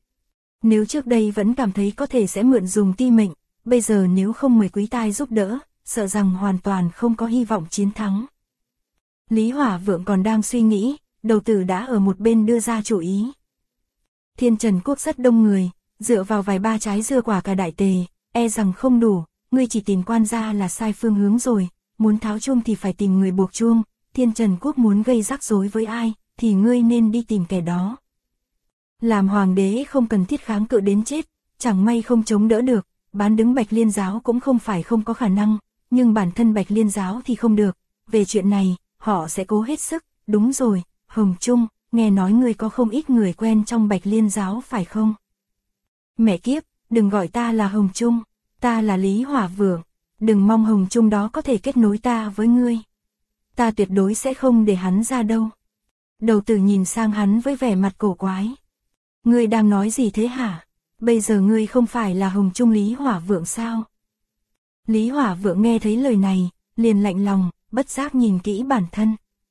Nếu trước đây vẫn cảm thấy có thể sẽ mượn dùng ti mệnh, bây giờ nếu không mời quý tai giúp đỡ, sợ rằng hoàn toàn không có hy vọng chiến thắng. Lý Hỏa Vượng còn đang suy nghĩ, đầu tử đã ở một bên đưa ra chủ ý. Thiên Trần Quốc rất đông người, dựa vào vài ba trái dưa quả cả đại tề, e rằng không đủ, ngươi chỉ tìm quan gia là sai phương hướng rồi, muốn tháo chuông thì phải tìm người buộc chuông, Thiên Trần Quốc muốn gây rắc rối với ai, thì ngươi nên đi tìm kẻ đó. Làm hoàng đế không cần thiết kháng cự đến chết, chẳng may không chống đỡ được, bán đứng Bạch Liên giáo cũng không phải không có khả năng, nhưng bản thân Bạch Liên giáo thì không được, về chuyện này, họ sẽ cố hết sức, đúng rồi, Hồng Trung, nghe nói ngươi có không ít người quen trong Bạch Liên giáo phải không? Mẹ kiếp, đừng gọi ta là Hồng Trung, ta là Lý Hỏa Vượng, đừng mong Hồng Trung đó có thể kết nối ta với ngươi. Ta tuyệt đối sẽ không để hắn ra đâu. Đầu tử nhìn sang hắn với vẻ mặt cổ quái. Ngươi đang nói gì thế hả? Bây giờ ngươi không phải là Hồng Trung Lý Hỏa Vượng sao? Lý Hỏa Vượng nghe thấy lời này, liền lạnh lòng, bất giác nhìn kỹ bản thân.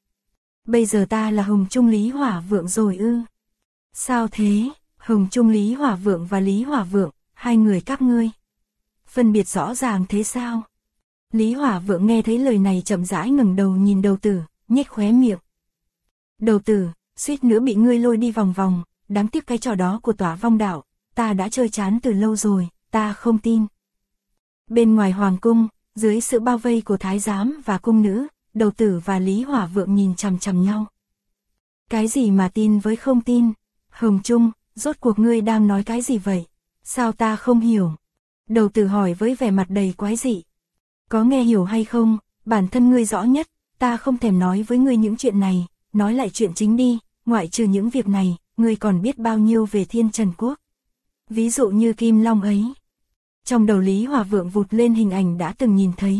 Bây giờ ta là Hồng Trung Lý Hỏa Vượng rồi ư? Sao thế? Hồng Trung Lý Hỏa Vượng và Lý Hỏa Vượng, hai người các ngươi. Phân biệt rõ ràng thế sao? Lý Hỏa Vượng nghe thấy lời này chậm rãi ngẩng đầu nhìn đầu tử, nhếch khóe miệng. Đầu tử, suýt nữa bị ngươi lôi đi vòng vòng, đáng tiếc cái trò đó của Tỏa Vong đạo, ta đã chơi chán từ lâu rồi, ta không tin. Bên ngoài hoàng cung, dưới sự bao vây của thái giám và cung nữ, đầu tử và Lý Hỏa Vượng nhìn chằm chằm nhau. Cái gì mà tin với không tin? Hồng Trung, rốt cuộc ngươi đang nói cái gì vậy? Sao ta không hiểu? Đầu tử hỏi với vẻ mặt đầy quái dị. Có nghe hiểu hay không, bản thân ngươi rõ nhất, ta không thèm nói với ngươi những chuyện này, nói lại chuyện chính đi, ngoại trừ những việc này, ngươi còn biết bao nhiêu về Thiên Trần Quốc. Ví dụ như Kim Long ấy. Trong đầu Lý Hỏa Vượng vụt lên hình ảnh đã từng nhìn thấy.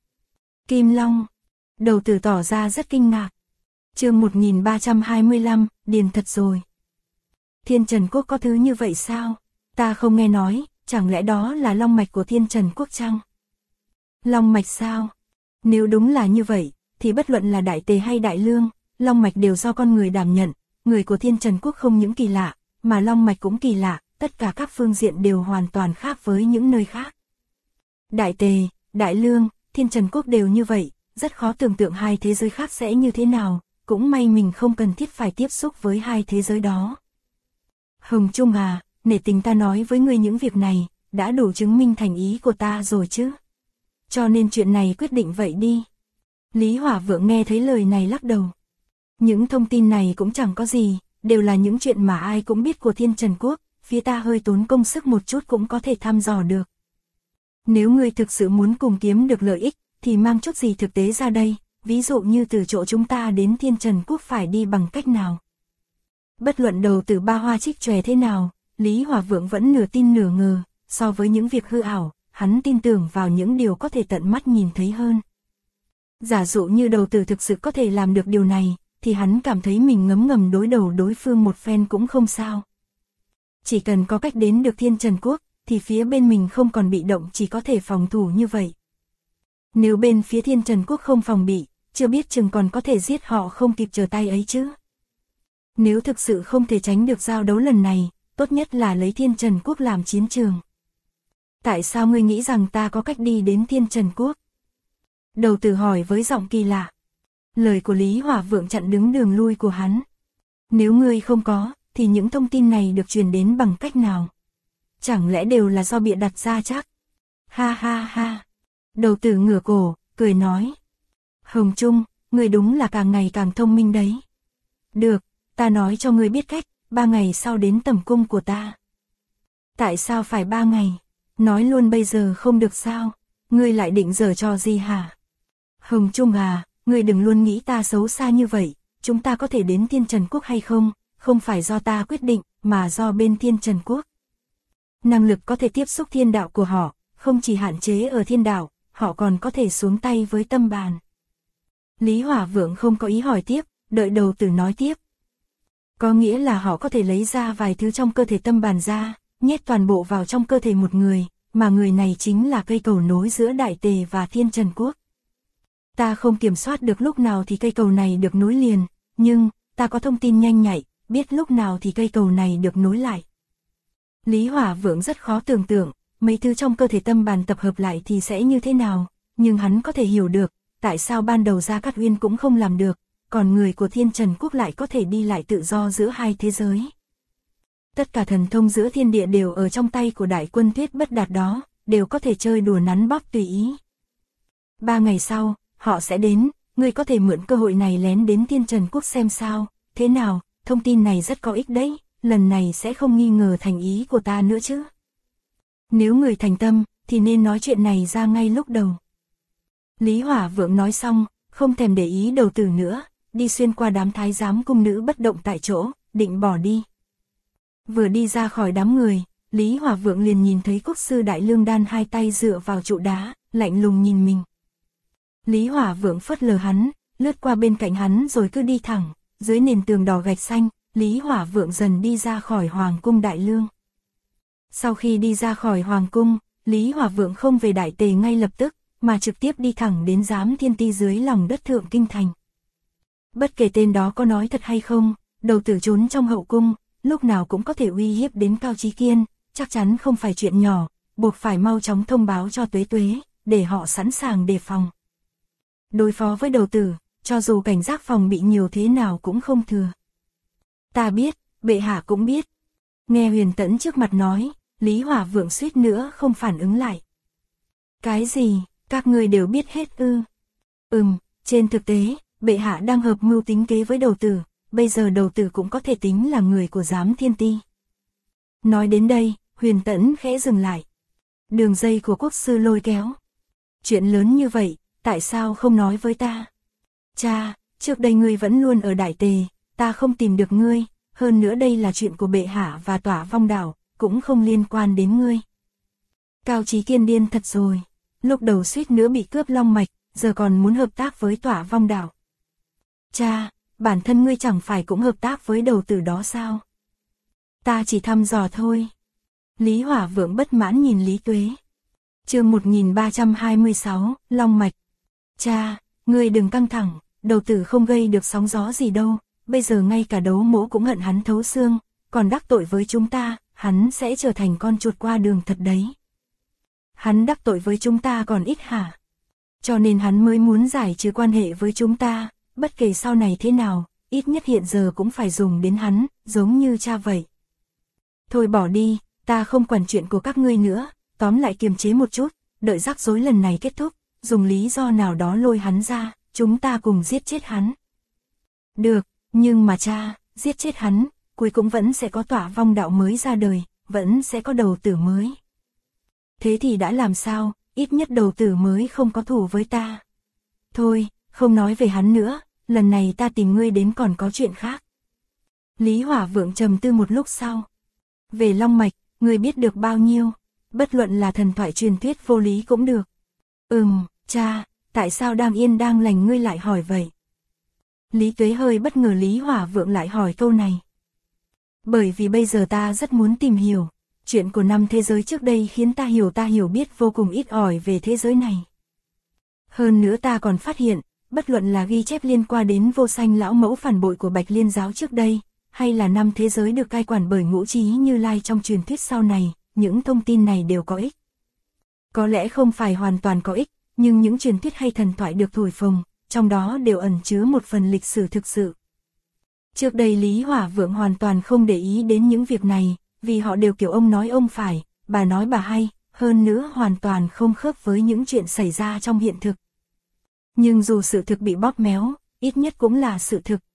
Kim Long. Đầu tử tỏ ra rất kinh ngạc. Chương 1325, điền thật rồi. Thiên Trần Quốc có thứ như vậy sao? Ta không nghe nói, chẳng lẽ đó là long mạch của Thiên Trần Quốc chăng? Long mạch sao? Nếu đúng là như vậy, thì bất luận là Đại Tề hay Đại Lương, long mạch đều do con người đảm nhận, người của Thiên Trần Quốc không những kỳ lạ, mà long mạch cũng kỳ lạ, tất cả các phương diện đều hoàn toàn khác với những nơi khác. Đại Tề, Đại Lương, Thiên Trần Quốc đều như vậy, rất khó tưởng tượng hai thế giới khác sẽ như thế nào, cũng may mình không cần thiết phải tiếp xúc với hai thế giới đó. Hồng Trung à, nể tình ta nói với ngươi những việc này, đã đủ chứng minh thành ý của ta rồi chứ. cho nên chuyện này quyết định vậy đi. Lý Hỏa Vượng nghe thấy lời này lắc đầu. Những thông tin này cũng chẳng có gì, đều là những chuyện mà ai cũng biết của Thiên Trần Quốc, phía ta hơi tốn công sức một chút cũng có thể thăm dò được. Nếu ngươi thực sự muốn cùng kiếm được lợi ích, thì mang chút gì thực tế ra đây, ví dụ như từ chỗ chúng ta đến Thiên Trần Quốc phải đi bằng cách nào. Bất luận đầu từ Ba Hoa Trích Chòe thế nào, Lý Hỏa Vượng vẫn nửa tin nửa ngờ, so với những việc hư ảo, hắn tin tưởng vào những điều có thể tận mắt nhìn thấy hơn. Giả dụ như đầu tử thực sự có thể làm được điều này, thì hắn cảm thấy mình ngấm ngầm đối đầu đối phương một phen cũng không sao. Chỉ cần có cách đến được Thiên Trần Quốc, thì phía bên mình không còn bị động, chỉ có thể phòng thủ như vậy. Nếu bên phía Thiên Trần Quốc không phòng bị, chưa biết chừng còn có thể giết họ không kịp trở tay ấy chứ. Nếu thực sự không thể tránh được giao đấu lần này, tốt nhất là lấy Thiên Trần Quốc làm chiến trường. Tại sao ngươi nghĩ rằng ta có cách đi đến Thiên Trần Quốc? Đầu tử hỏi với giọng kỳ lạ. Lời của Lý Hỏa Vượng chặn đứng đường lui của hắn. Nếu ngươi không có, thì những thông tin này được truyền đến bằng cách nào? Chẳng lẽ đều là do bịa đặt ra chắc? Ha ha ha. Đầu tử ngửa cổ, cười nói. Hồng Trung, ngươi đúng là càng ngày càng thông minh đấy. Được, ta nói cho ngươi biết cách, 3 ngày sau đến tẩm cung của ta. Tại sao phải 3 ngày? Nói luôn bây giờ không được sao? Ngươi lại định giở trò gì hả? Hồng Trung à, ngươi đừng luôn nghĩ ta xấu xa như vậy, chúng ta có thể đến Thiên Trần Quốc hay không, không phải do ta quyết định, mà do bên Thiên Trần Quốc. Năng lực có thể tiếp xúc thiên đạo của họ, không chỉ hạn chế ở thiên đạo, họ còn có thể xuống tay với tâm bàn. Lý Hỏa Vượng không có ý hỏi tiếp, đợi đầu tử nói tiếp. Có nghĩa là họ có thể lấy ra vài thứ trong cơ thể tâm bàn ra, nhét toàn bộ vào trong cơ thể một người, mà người này chính là cây cầu nối giữa Đại Tề và Thiên Trần Quốc. Ta không kiểm soát được lúc nào thì cây cầu này được nối liền, nhưng ta có thông tin nhanh nhạy, biết lúc nào thì cây cầu này được nối lại. Lý Hỏa Vượng rất khó tưởng tượng, mấy thứ trong cơ thể tâm bàn tập hợp lại thì sẽ như thế nào, nhưng hắn có thể hiểu được, tại sao ban đầu Gia Cát Uyên cũng không làm được, còn người của Thiên Trần Quốc lại có thể đi lại tự do giữa hai thế giới. Tất cả thần thông giữa thiên địa đều ở trong tay của đại quân Tuyết Bất Đạt đó, đều có thể chơi đùa nắn bóp tùy ý. 3 ngày sau, họ sẽ đến, ngươi có thể mượn cơ hội này lén đến Thiên Trần Quốc xem sao, thế nào, thông tin này rất có ích đấy, lần này sẽ không nghi ngờ thành ý của ta nữa chứ. Nếu người thành tâm, thì nên nói chuyện này ra ngay lúc đầu. Lý Hỏa Vượng nói xong, không thèm để ý đầu tử nữa, đi xuyên qua đám thái giám cung nữ bất động tại chỗ, định bỏ đi. Vừa đi ra khỏi đám người, Lý Hỏa Vượng liền nhìn thấy quốc sư Đại Lương Đan hai tay dựa vào trụ đá, lạnh lùng nhìn mình. Lý Hỏa Vượng phớt lờ hắn, lướt qua bên cạnh hắn rồi cứ đi thẳng, dưới nền tường đỏ gạch xanh, Lý Hỏa Vượng dần đi ra khỏi Hoàng cung Đại Lương. Sau khi đi ra khỏi Hoàng cung, Lý Hỏa Vượng không về Đại Tề ngay lập tức, mà trực tiếp đi thẳng đến Giám Thiên Ti dưới lòng đất Thượng Kinh Thành. Bất kể tên đó có nói thật hay không, đầu tử trốn trong hậu cung, lúc nào cũng có thể uy hiếp đến Cao Chí Kiên, chắc chắn không phải chuyện nhỏ, buộc phải mau chóng thông báo cho Tuế Tuế, để họ sẵn sàng đề phòng. Đối phó với đầu tử, cho dù cảnh giác phòng bị nhiều thế nào cũng không thừa. Ta biết, bệ hạ cũng biết. Nghe Huyền Tẫn trước mặt nói, Lý Hỏa Vượng suýt nữa không phản ứng lại. Cái gì, các ngươi đều biết hết ư? Trên thực tế, bệ hạ đang hợp mưu tính kế với đầu tử, bây giờ đầu tử cũng có thể tính là người của Giám Thiên Ti. Nói đến đây, Huyền Tẫn khẽ dừng lại. Đường dây của quốc sư lôi kéo. Chuyện lớn như vậy, tại sao không nói với ta? Cha, trước đây ngươi vẫn luôn ở Đại Tề, ta không tìm được ngươi, hơn nữa đây là chuyện của bệ hạ và Tỏa Vong Đảo, cũng không liên quan đến ngươi. Cao Chí Kiên điên thật rồi, lúc đầu suýt nữa bị cướp long mạch, giờ còn muốn hợp tác với Tỏa Vong Đảo. Cha, bản thân ngươi chẳng phải cũng hợp tác với đầu tử đó sao? Ta chỉ thăm dò thôi. Lý Hỏa Vượng bất mãn nhìn Lý Tuế. Chương 1326, Long Mạch. Cha, ngươi đừng căng thẳng, đầu tử không gây được sóng gió gì đâu, bây giờ ngay cả Đấu Mỗ cũng hận hắn thấu xương, còn đắc tội với chúng ta, hắn sẽ trở thành con chuột qua đường thật đấy. Hắn đắc tội với chúng ta còn ít hả? Cho nên hắn mới muốn giải trừ quan hệ với chúng ta, bất kể sau này thế nào, ít nhất hiện giờ cũng phải dùng đến hắn, giống như cha vậy. Thôi bỏ đi, ta không quản chuyện của các ngươi nữa, tóm lại kiềm chế một chút, đợi rắc rối lần này kết thúc, dùng lý do nào đó lôi hắn ra, chúng ta cùng giết chết hắn. Được, nhưng mà cha, giết chết hắn, cuối cũng vẫn sẽ có tỏa vong đạo mới ra đời, vẫn sẽ có đầu tử mới. Thế thì đã làm sao, ít nhất đầu tử mới không có thù với ta. Thôi, không nói về hắn nữa, lần này ta tìm ngươi đến còn có chuyện khác. Lý Hỏa Vượng trầm tư một lúc sau. Về Long Mạch, ngươi biết được bao nhiêu, bất luận là thần thoại truyền thuyết vô lý cũng được. Cha, tại sao đang yên đang lành ngươi lại hỏi vậy? Lý Tuế hơi bất ngờ Lý Hỏa Vượng lại hỏi câu này. Bởi vì bây giờ ta rất muốn tìm hiểu, chuyện của 5 thế giới trước đây khiến ta hiểu biết vô cùng ít ỏi về thế giới này. Hơn nữa ta còn phát hiện, bất luận là ghi chép liên quan đến Vô Sanh lão mẫu phản bội của Bạch Liên giáo trước đây, hay là 5 thế giới được cai quản bởi Ngũ Chí Như Lai trong truyền thuyết sau này, những thông tin này đều có ích. Có lẽ không phải hoàn toàn có ích, nhưng những truyền thuyết hay thần thoại được thổi phồng, trong đó đều ẩn chứa một phần lịch sử thực sự. Trước đây Lý Hỏa Vượng hoàn toàn không để ý đến những việc này, vì họ đều kiểu ông nói ông phải, bà nói bà hay, hơn nữa hoàn toàn không khớp với những chuyện xảy ra trong hiện thực. Nhưng dù sự thực bị bóp méo, ít nhất cũng là sự thực.